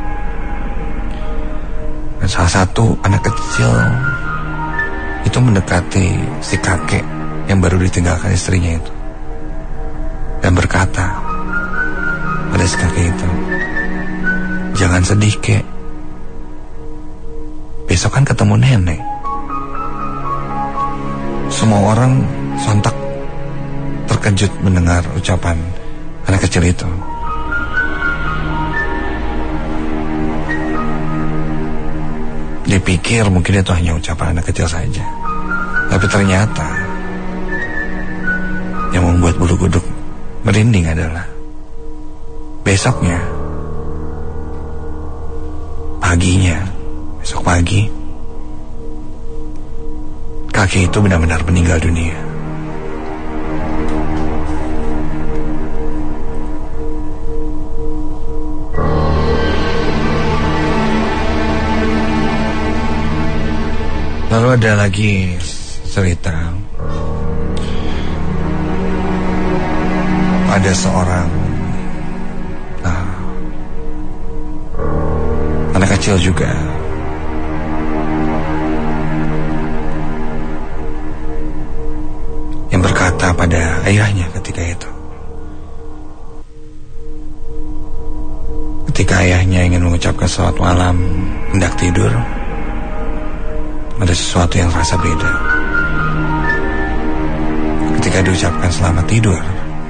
Dan salah satu anak kecil itu mendekati si kakek yang baru ditinggalkan istrinya itu dan berkata pada si kakek itu, jangan sedih kek, besok kan ketemu nenek. Semua orang sontak terkejut mendengar ucapan anak kecil itu. Dipikir mungkin itu hanya ucapan anak kecil saja, tapi ternyata yang membuat bulu kuduk merinding adalah besoknya, besok pagi, kakek itu benar-benar meninggal dunia. Lalu ada lagi cerita, ada seorang anak kecil juga yang berkata pada ayahnya ketika itu, ketika ayahnya ingin mengucapkan selamat malam hendak tidur, ada sesuatu yang terasa beda. Ketika diucapkan selamat tidur,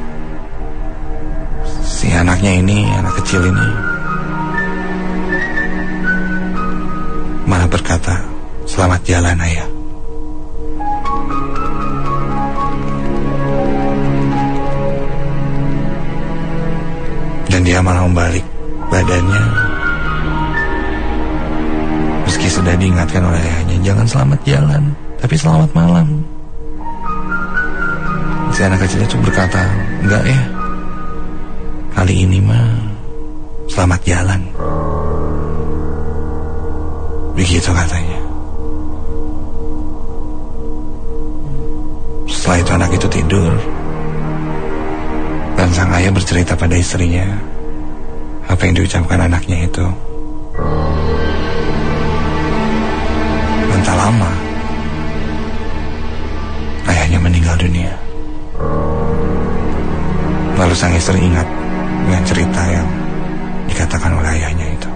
si anaknya ini, anak kecil ini, malah berkata, selamat jalan ayah. Dan dia malah membalik badannya, meski sudah diingatkan oleh ayahnya, jangan selamat jalan, tapi selamat malam. Si anak kecil itu berkata, enggak ya, kali ini mah selamat jalan. Begitu katanya. Setelah itu anak itu tidur, dan sang ayah bercerita pada istrinya apa yang diucapkan anaknya itu. Dan tak lama ayahnya meninggal dunia. Lalu sang istri ingat dengan cerita yang dikatakan oleh ayahnya itu.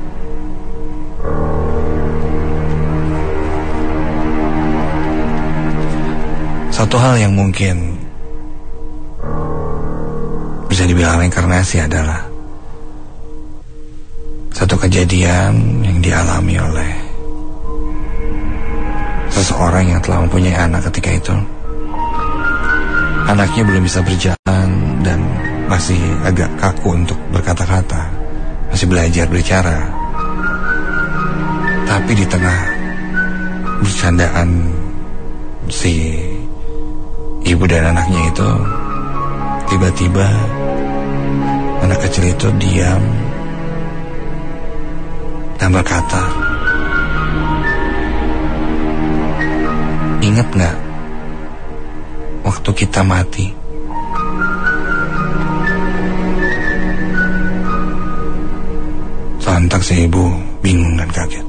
Satu hal yang mungkin bisa dibilang reinkarnasi adalah satu kejadian yang dialami oleh seseorang yang telah mempunyai anak ketika itu. Anaknya belum bisa berjalan dan masih agak kaku untuk berkata-kata, masih belajar berbicara. Tapi di tengah bercandaan si ibu dan anaknya itu, tiba-tiba anak kecil itu diam dan berkata, "Ingat gak waktu kita mati?" Sontak si ibu bingung dan kaget.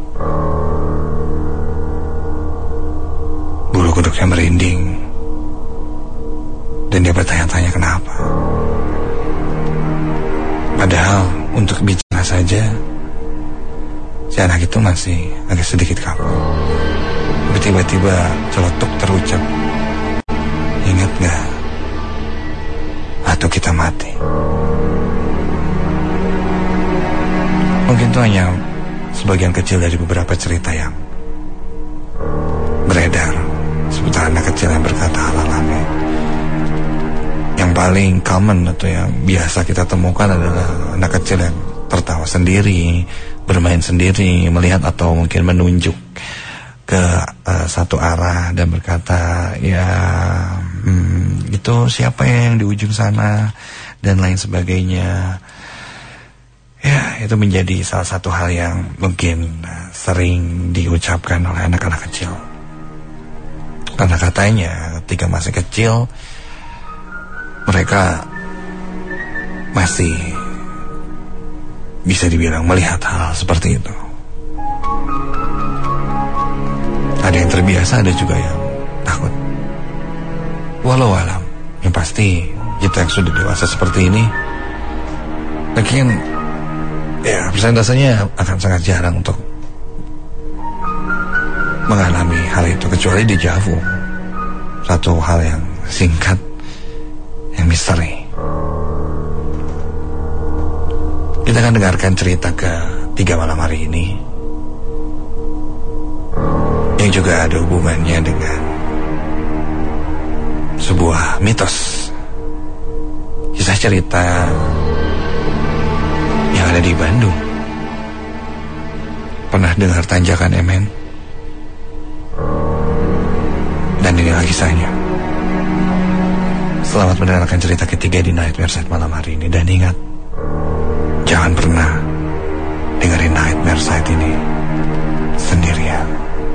Bulu kuduknya merinding dan dia bertanya-tanya kenapa. Padahal untuk bicara saja si anak itu masih agak sedikit kaku. Tapi tiba-tiba celetuk terucap, "Ingat gak waktu kita mati?" Mungkin itu hanya sebagian kecil dari beberapa cerita yang beredar seputar anak kecil yang berkata hal-hal aneh. Yang paling common atau yang biasa kita temukan adalah anak kecil yang tertawa sendiri, bermain sendiri, melihat atau mungkin menunjuk ke satu arah dan berkata, "Ya, itu siapa yang di ujung sana?" dan lain sebagainya. Ya, itu menjadi salah satu hal yang mungkin sering diucapkan oleh anak-anak kecil. Karena katanya ketika masih kecil mereka masih bisa dibilang melihat hal seperti itu. Ada yang terbiasa, ada juga yang takut. Walau alam, yang pasti kita yang sudah dewasa seperti ini mungkin ya persentasenya akan sangat jarang untuk mengalami hal itu, kecuali di Javu, satu hal yang singkat, yang misteri. Kita akan dengarkan cerita ke-3 malam hari ini, yang juga ada hubungannya dengan sebuah mitos. Kisah cerita yang ada di Bandung. Pernah dengar Tanjakan Emen? Dan inilah kisahnya. Selamat mendengarkan cerita ketiga di Nightmare Side malam hari ini. Dan ingat, jangan pernah dengerin Nightmare Side ini sendirian.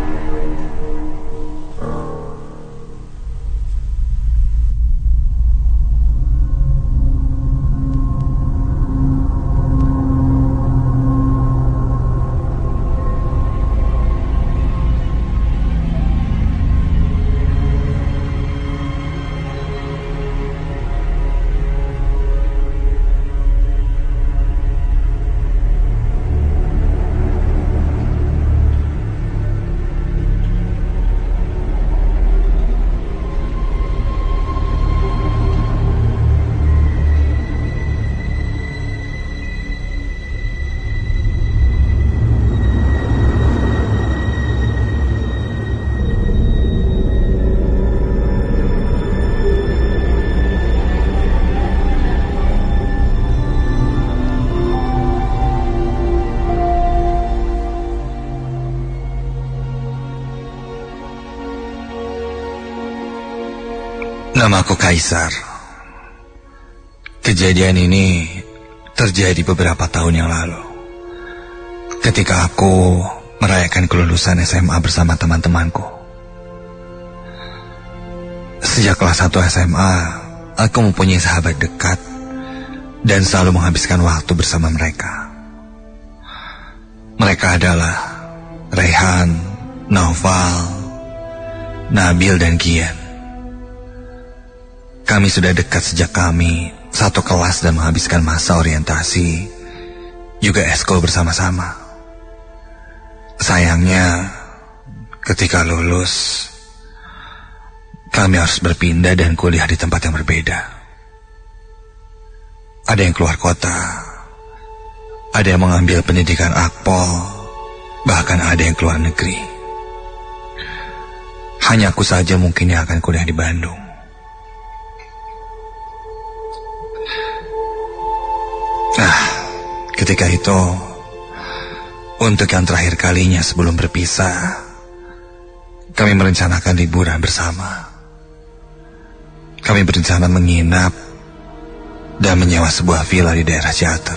Namaku Kaisar. Kejadian ini terjadi beberapa tahun yang lalu, ketika aku merayakan kelulusan SMA bersama teman-temanku. Sejak kelas 1 SMA, aku mempunyai sahabat dekat dan selalu menghabiskan waktu bersama mereka. Mereka adalah Rehan, Naufal, Nabil, dan Kian. Kami sudah dekat sejak kami satu kelas dan menghabiskan masa orientasi, juga eskul bersama-sama. Sayangnya, ketika lulus, kami harus berpindah dan kuliah di tempat yang berbeda. Ada yang keluar kota, ada yang mengambil pendidikan akpol, bahkan ada yang keluar negeri. Hanya aku saja mungkin yang akan kuliah di Bandung. Ketika itu, untuk yang terakhir kalinya sebelum berpisah, kami merencanakan liburan bersama. Kami berencana menginap dan menyewa sebuah villa di daerah Ciater.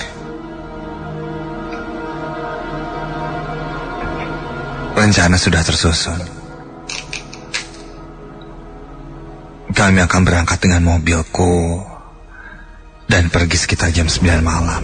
Rencana sudah tersusun. Kami akan berangkat dengan mobilku dan pergi sekitar jam 9 malam.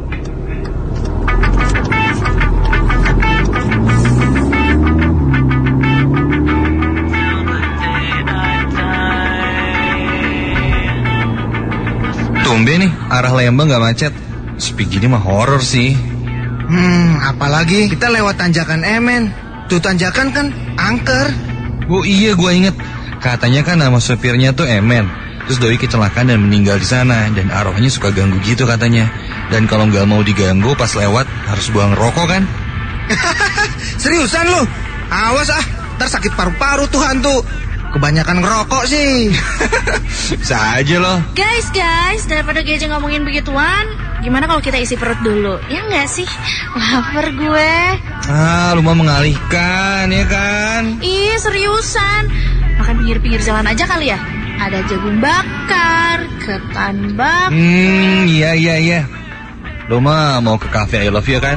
Tumben nih, arah Lembang gak macet. Sepi gini mah horor sih. Apalagi kita lewat tanjakan Emen. Tuh tanjakan kan angker. Oh iya, gua inget. Katanya kan nama sopirnya tuh Emen. Terus doi kecelakaan dan meninggal di sana. Dan arwahnya suka ganggu gitu katanya. Dan kalau nggak mau diganggu pas lewat harus buang rokok kan? Seriusan lu? Awas ntar sakit paru-paru tuh hantu. Kebanyakan ngerokok sih. Bisa aja loh. Guys, daripada Geja ngomongin begituan, gimana kalau kita isi perut dulu? Ya nggak sih? Lapar gue. Lu mau mengalihkan ya kan? Ih, seriusan. Makan pinggir-pinggir jalan aja kali ya? Ada jagung bakar, ketan bakar. Iya. Lu mah mau ke cafe I Love You kan?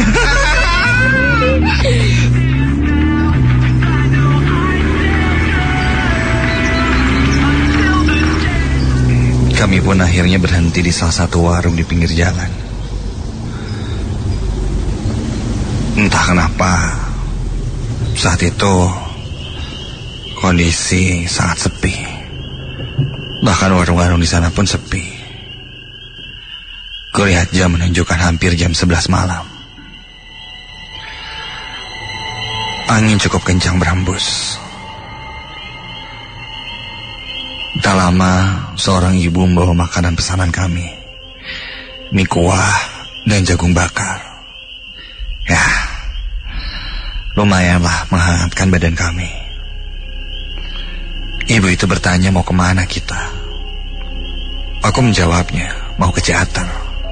Kami pun akhirnya berhenti di salah satu warung di pinggir jalan. Entah kenapa, saat itu kondisi sangat sepi. Bahkan warung-warung di sana pun sepi. Kulihat jam menunjukkan hampir jam 11 malam. Angin cukup kencang berhembus. Tak lama, seorang ibu membawa makanan pesanan kami. Mie kuah dan jagung bakar. Ya, lumayanlah menghangatkan badan kami. Ibu itu bertanya mau kemana kita. Aku menjawabnya, mau ke Ciater.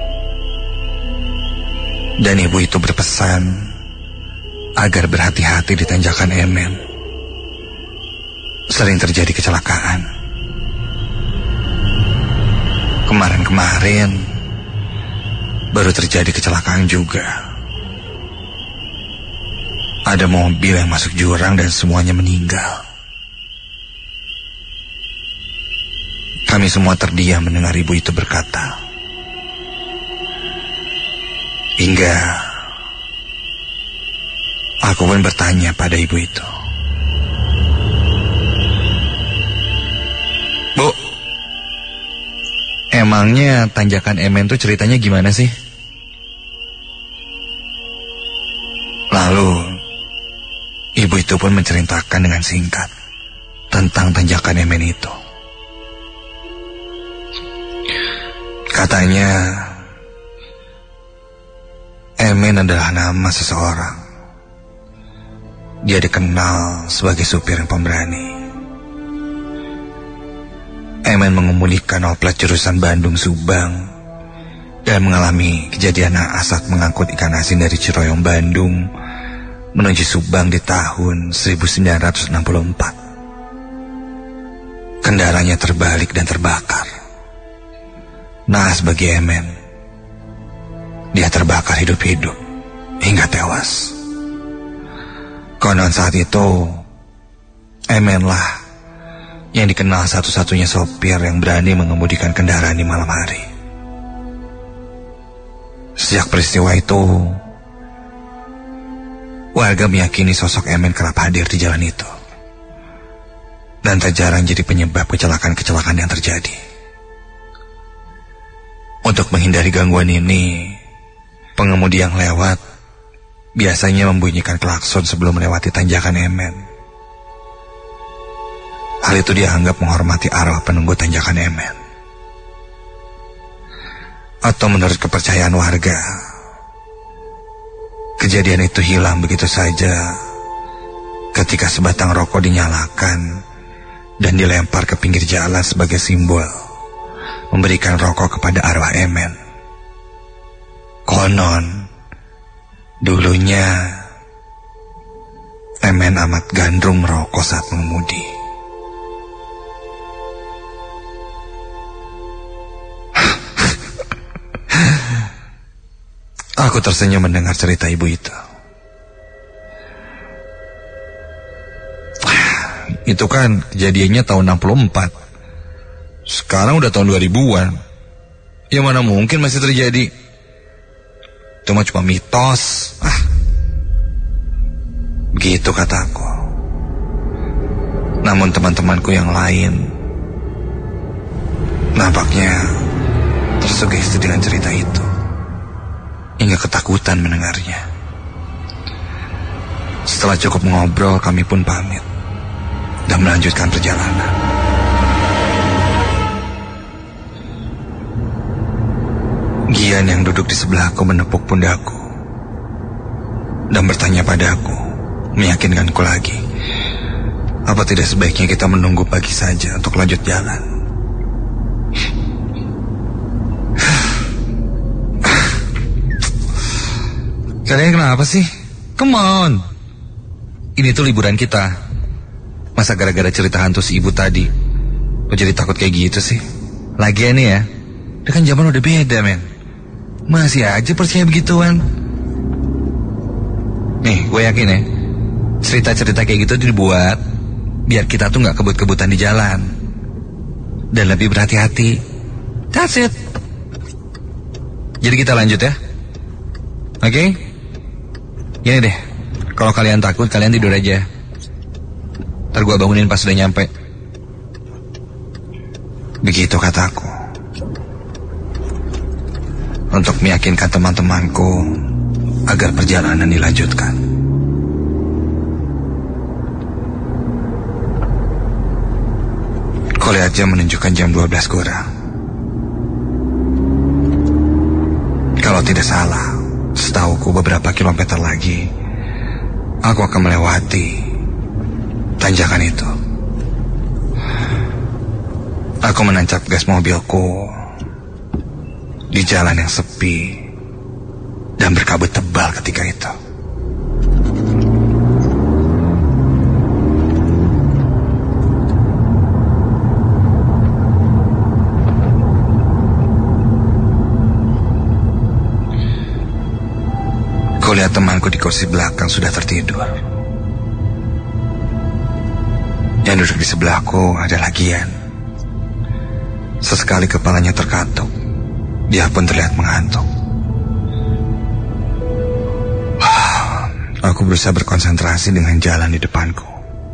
Dan ibu itu berpesan agar berhati-hati di tanjakan Emen. Sering terjadi kecelakaan. Kemarin baru terjadi kecelakaan juga. Ada mobil yang masuk jurang dan semuanya meninggal. Kami semua terdiam mendengar ibu itu berkata. Hingga aku pun bertanya pada ibu itu. Bu, emangnya tanjakan Emen tuh ceritanya gimana sih? Lalu ibu itu pun menceritakan dengan singkat tentang tanjakan Emen itu. Katanya Emen adalah nama seseorang. Dia dikenal sebagai supir yang pemberani. Emen mengemudikan oplet jurusan Bandung-Subang dan mengalami kejadian naas saat mengangkut ikan asin dari Ciroyong, Bandung menuju Subang di tahun 1964. Kendaraannya terbalik dan terbakar. Naas bagi Emen, dia terbakar hidup-hidup hingga tewas. Konon saat itu Emenlah yang dikenal satu-satunya sopir yang berani mengemudikan kendaraan di malam hari. Sejak peristiwa itu, warga meyakini sosok Emen kerap hadir di jalan itu. Dan tak jarang jadi penyebab kecelakaan-kecelakaan yang terjadi. Untuk menghindari gangguan ini, pengemudi yang lewat biasanya membunyikan klakson sebelum melewati tanjakan Emen. Hal itu dianggap menghormati arwah penunggu tanjakan Emen. Atau menurut kepercayaan warga, kejadian itu hilang begitu saja ketika sebatang rokok dinyalakan dan dilempar ke pinggir jalan sebagai simbol memberikan rokok kepada arwah Emen. Konon, dulunya Emen amat gandrung merokok saat mengemudi. Aku tersenyum mendengar cerita ibu itu. Itu kan kejadiannya tahun 64. Sekarang udah tahun 2000-an. Ya mana mungkin masih terjadi. Itu mah cuma mitos. Begitu kataku. Namun teman-temanku yang lain nampaknya tersugesti dengan cerita itu, hingga ketakutan mendengarnya. Setelah cukup ngobrol, kami pun pamit dan melanjutkan perjalanan. Gian yang duduk di sebelahku menepuk pundakku dan bertanya padaku, meyakinkanku lagi, apa tidak sebaiknya kita menunggu pagi saja untuk lanjut jalan. Kalian kenapa sih? Come on. Ini tuh liburan kita. Masa gara-gara cerita hantu si ibu tadi lo jadi takut kayak gitu sih? Lagian nih ya, udah kan zaman udah beda men. Masih aja percaya begituan. Nih gue yakin ya, cerita-cerita kayak gitu dibuat biar kita tuh gak kebut-kebutan di jalan dan lebih berhati-hati. That's it. Jadi kita lanjut ya. Oke? Gini deh, kalau kalian takut kalian tidur aja. Ntar gue bangunin pas udah nyampe. Begitu kataku, untuk meyakinkan teman-temanku agar perjalanan dilanjutkan. Kau lihat jam menunjukkan jam 12 kurang. Kalau tidak salah, setauku beberapa kilometer lagi aku akan melewati tanjakan itu. Aku menancap gas mobilku di jalan yang sepi dan berkabut tebal ketika itu. Kulihat temanku di kursi belakang sudah tertidur. Yang duduk di sebelahku adalah Gian. Sesekali kepalanya terkatuk. Dia pun terlihat mengantuk. Aku berusaha berkonsentrasi dengan jalan di depanku.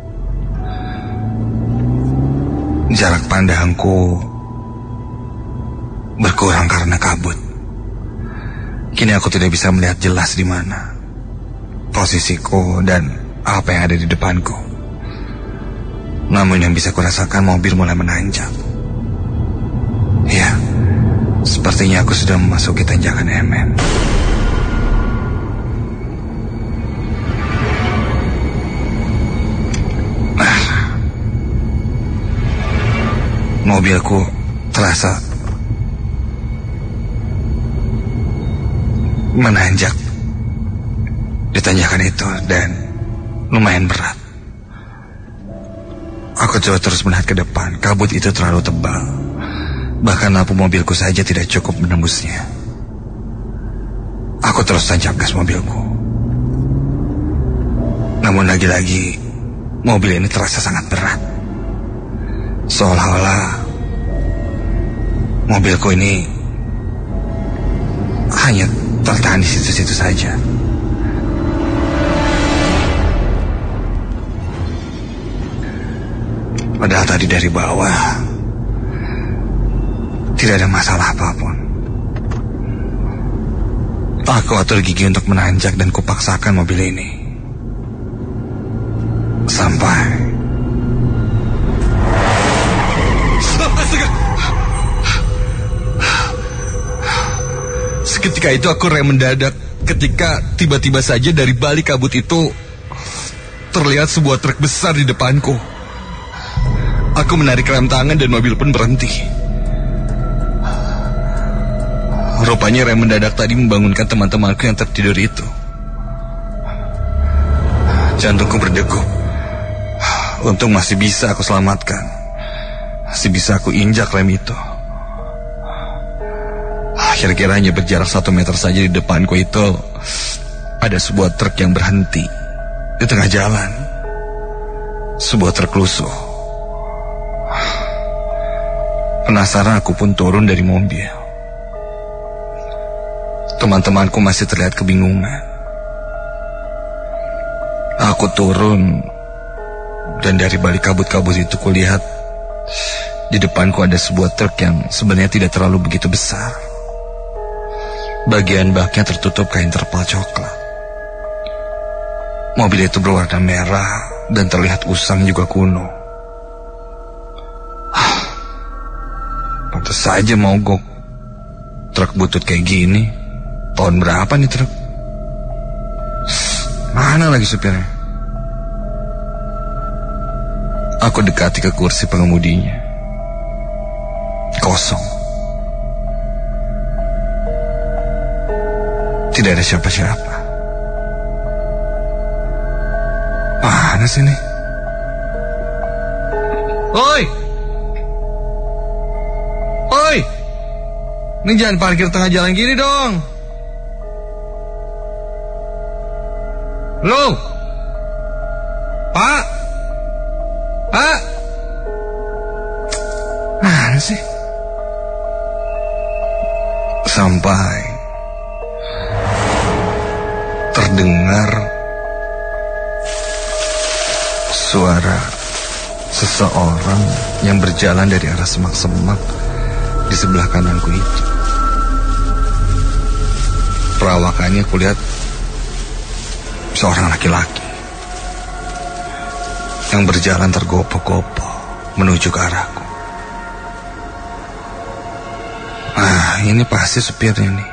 Jarak pandangku berkurang karena kabut. Kini aku tidak bisa melihat jelas di mana posisiku dan apa yang ada di depanku. Namun yang bisa kurasakan, mobil mulai menanjak. Ya, sepertinya aku sudah memasuki tanjakan Emen. Mobilku terasa menanjak di tanjakan itu dan lumayan berat. Aku coba terus melihat ke depan. Kabut itu terlalu tebal. Bahkan lampu mobilku saja tidak cukup menembusnya. Aku terus tancap gas mobilku. Namun lagi-lagi mobil ini terasa sangat berat. Seolah-olah mobilku ini hanya tertahan di situ-situ saja. Padahal tadi dari bawah tidak ada masalah apapun. Aku atur gigi untuk menanjak dan kupaksakan mobil ini. Sampai seketika itu aku rem mendadak ketika tiba-tiba saja dari balik kabut itu terlihat sebuah truk besar di depanku. Aku menarik rem tangan dan mobil pun berhenti. Rupanya rem mendadak tadi membangunkan teman-temanku yang tertidur itu. Jantungku berdegup. Untung masih bisa aku selamatkan. Masih bisa aku injak rem itu. Kira-kira hanya berjarak 1 meter saja di depanku itu ada sebuah truk yang berhenti di tengah jalan. Sebuah truk lusuh. Penasaran aku pun turun dari mobil. Teman-temanku masih terlihat kebingungan. Aku turun dan dari balik kabut-kabut itu kulihat di depanku ada sebuah truk yang sebenarnya tidak terlalu begitu besar. Bagian baknya tertutup kain terpal coklat. Mobil itu berwarna merah dan terlihat usang juga kuno. Pantas saja mogok. Truk butut kayak gini. Tahun berapa nih truk? Mana lagi supirnya? Aku dekati ke kursi pengemudinya. Kosong. Tidak ada siapa-siapa. Mana sih nih? Oi! Oi! Ini jangan parkir tengah jalan gini dong. Halo? Pak? Pak? Mana sih? Sampai terdengar suara seseorang yang berjalan dari arah semak-semak di sebelah kananku itu. Perawakannya kulihat seorang laki-laki yang berjalan tergopoh-gopoh menuju ke arahku. Ini pasti supirnya nih.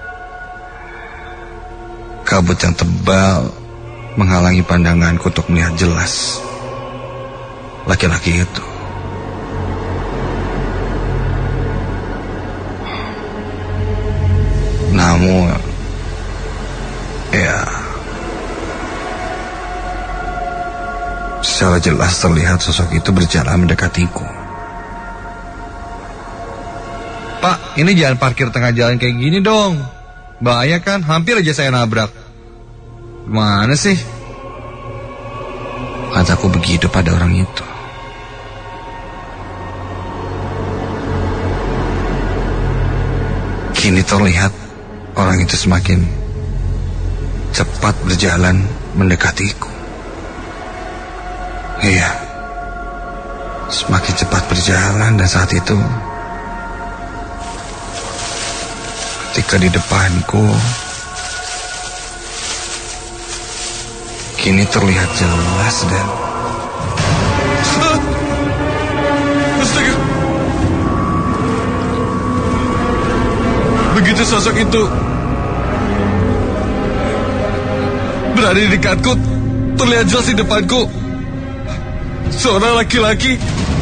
Kabut yang tebal menghalangi pandanganku untuk melihat jelas laki-laki itu. Namun, ya, secara jelas terlihat sosok itu berjalan mendekatiku. Pak, ini jangan parkir tengah jalan kayak gini dong. Bahaya kan, hampir aja saya nabrak. Mana sih? Kataku begitu pada orang itu. Kini terlihat orang itu semakin cepat berjalan mendekatiku. Iya, semakin cepat berjalan dan saat itu ketika di depanku kini terlihat jelas dan astaga. Begitu sosok itu berada di dekatku, terlihat jelas di depanku seorang laki-laki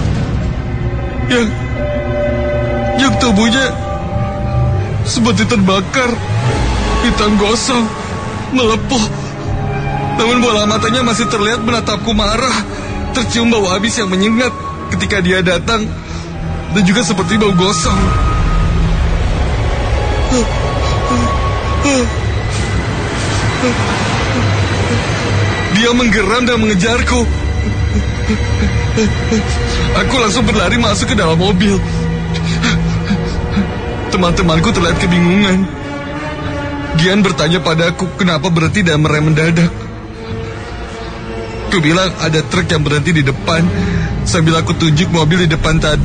yang tubuhnya seperti terbakar, hitam gosong, melepuh. Namun bola matanya masih terlihat menatapku marah. Tercium bau habis yang menyengat ketika dia datang, dan juga seperti bau gosong. Dia menggeram dan mengejarku. Aku langsung berlari masuk ke dalam mobil. Teman-temanku terlihat kebingungan. Gian bertanya padaku kenapa berhenti dan merem mendadak. Ku bilang ada truk yang berhenti di depan, sambil aku tunjuk mobil di depan tadi.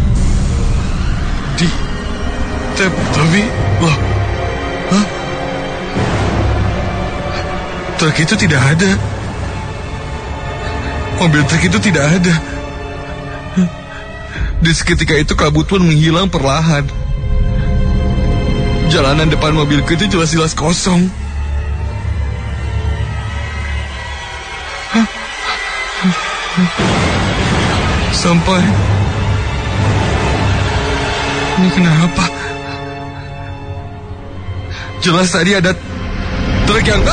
Tapi, loh, Truk itu tidak ada. Mobil truk itu tidak ada. Di seketika itu kabut pun menghilang perlahan. Jalanan depan mobilku itu jelas-jelas kosong. Sampai... Ini kenapa? Jelas tadi ada truk yang...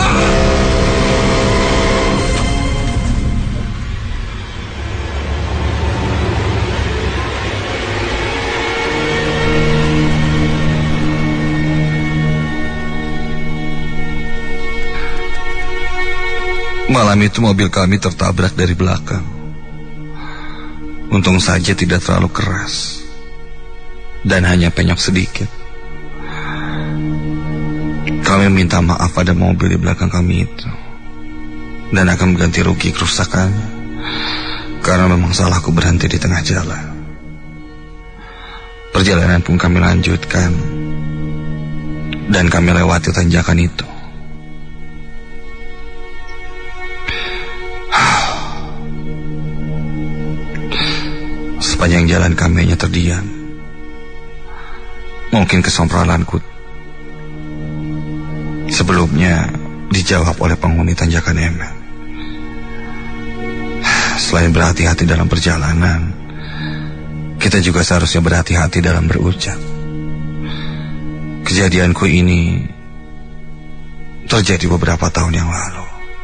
Malam itu mobil kami tertabrak dari belakang. Untung saja tidak terlalu keras dan hanya penyok sedikit. Kami minta maaf pada mobil di belakang kami itu dan akan mengganti rugi kerusakannya, karena memang salahku berhenti di tengah jalan. Perjalanan pun kami lanjutkan dan kami lewati tanjakan itu. Sepanjang jalan kami hanya terdiam. Mungkin kesomprolanku sebelumnya dijawab oleh penghuni tanjakan Emen. Selain berhati-hati dalam perjalanan, kita juga seharusnya berhati-hati dalam berucap. Kejadianku ini terjadi beberapa tahun yang lalu.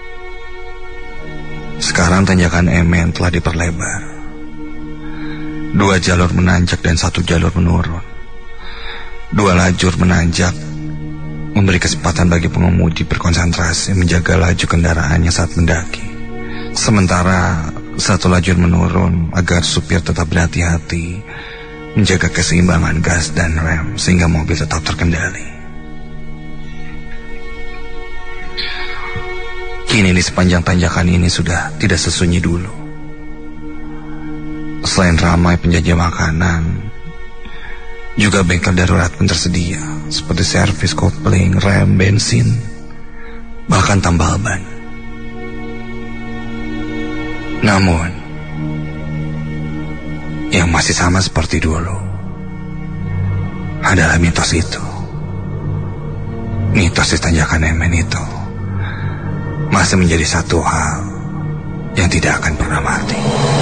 Sekarang tanjakan Emen telah diperlebar. 2 jalur menanjak dan 1 jalur menurun. 2 lajur menanjak memberi kesempatan bagi pengemudi berkonsentrasi menjaga laju kendaraannya saat mendaki. Sementara 1 lajur menurun agar supir tetap berhati-hati menjaga keseimbangan gas dan rem sehingga mobil tetap terkendali. Kini di sepanjang tanjakan ini sudah tidak sesunyi dulu. Selain ramai penjajah makanan, juga bengkel darurat pun tersedia, seperti servis kopling, rem, bensin, bahkan tambal ban. Namun, yang masih sama seperti dulu adalah mitos itu. Mitos di tanjakan Emen itu masih menjadi satu hal yang tidak akan pernah mati.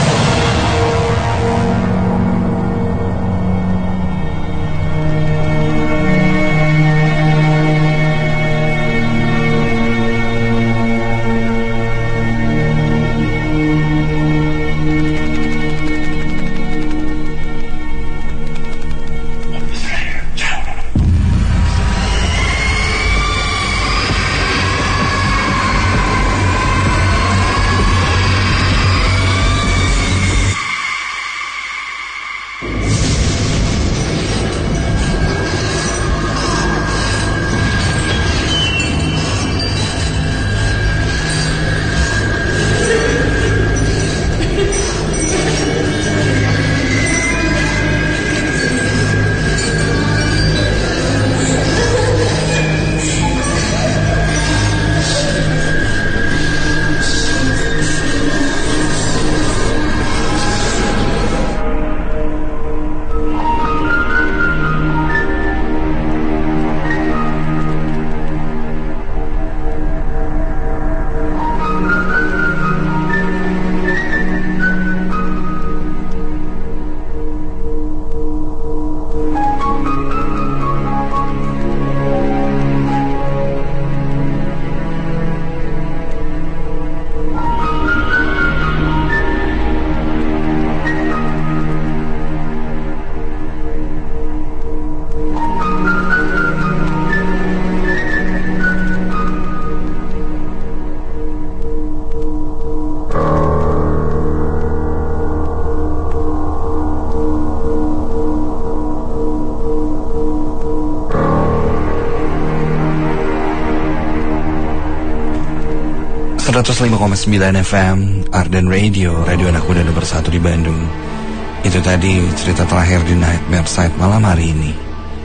FM Arden Radio, radio anak muda nomor 1 di Bandung. Itu tadi cerita terakhir di Nightmare Side malam hari ini.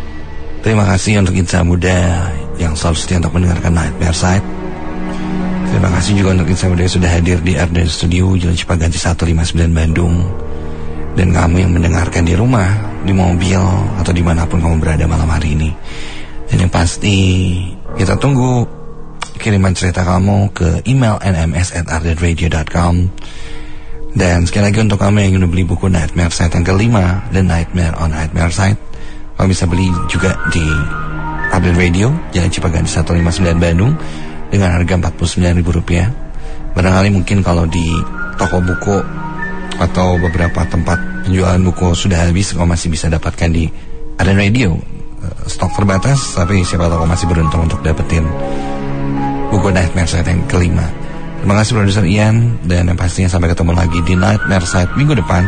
Terima kasih untuk insan muda yang selalu setia untuk mendengarkan Nightmare Side. Terima kasih juga untuk Insan Budaya sudah hadir di RD Studio Jalan Cipaganti 159 Bandung. Dan kamu yang mendengarkan di rumah, di mobil, atau dimanapun kamu berada malam hari ini. Dan yang pasti kita tunggu kiriman cerita kamu ke email nms@rdradio.com. Dan sekali lagi untuk kamu yang ingin beli buku Nightmare Site yang kelima, The Nightmare on Nightmare Site, kamu bisa beli juga di Update Radio Jalan Cipaganti 159 Bandung dengan harga Rp49.000. Barangkali mungkin kalau di toko buku atau beberapa tempat penjualan buku sudah habis, kamu masih bisa dapatkan di Update Radio. Stok terbatas, tapi siapa tahu kamu masih beruntung untuk dapetin buku Nightmare Site yang kelima. Terima kasih produser Ian. Dan yang pastinya sampai ketemu lagi di Nightmare Site minggu depan.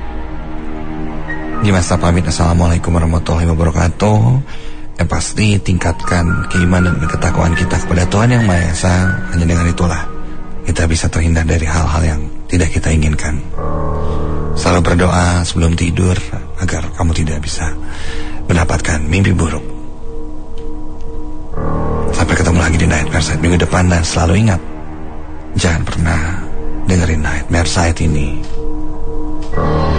Di masa pamit, assalamualaikum warahmatullahi wabarakatuh. Yang pasti tingkatkan keimanan dan ketakwaan kita kepada Tuhan Yang Maha Esa. Hanya dengan itulah kita bisa terhindar dari hal-hal yang tidak kita inginkan. Selalu berdoa sebelum tidur agar kamu tidak bisa mendapatkan mimpi buruk. Sampai ketemu lagi di Nightmare Site minggu depan. Dan selalu ingat, jangan pernah dengerin Nightmare Site ini.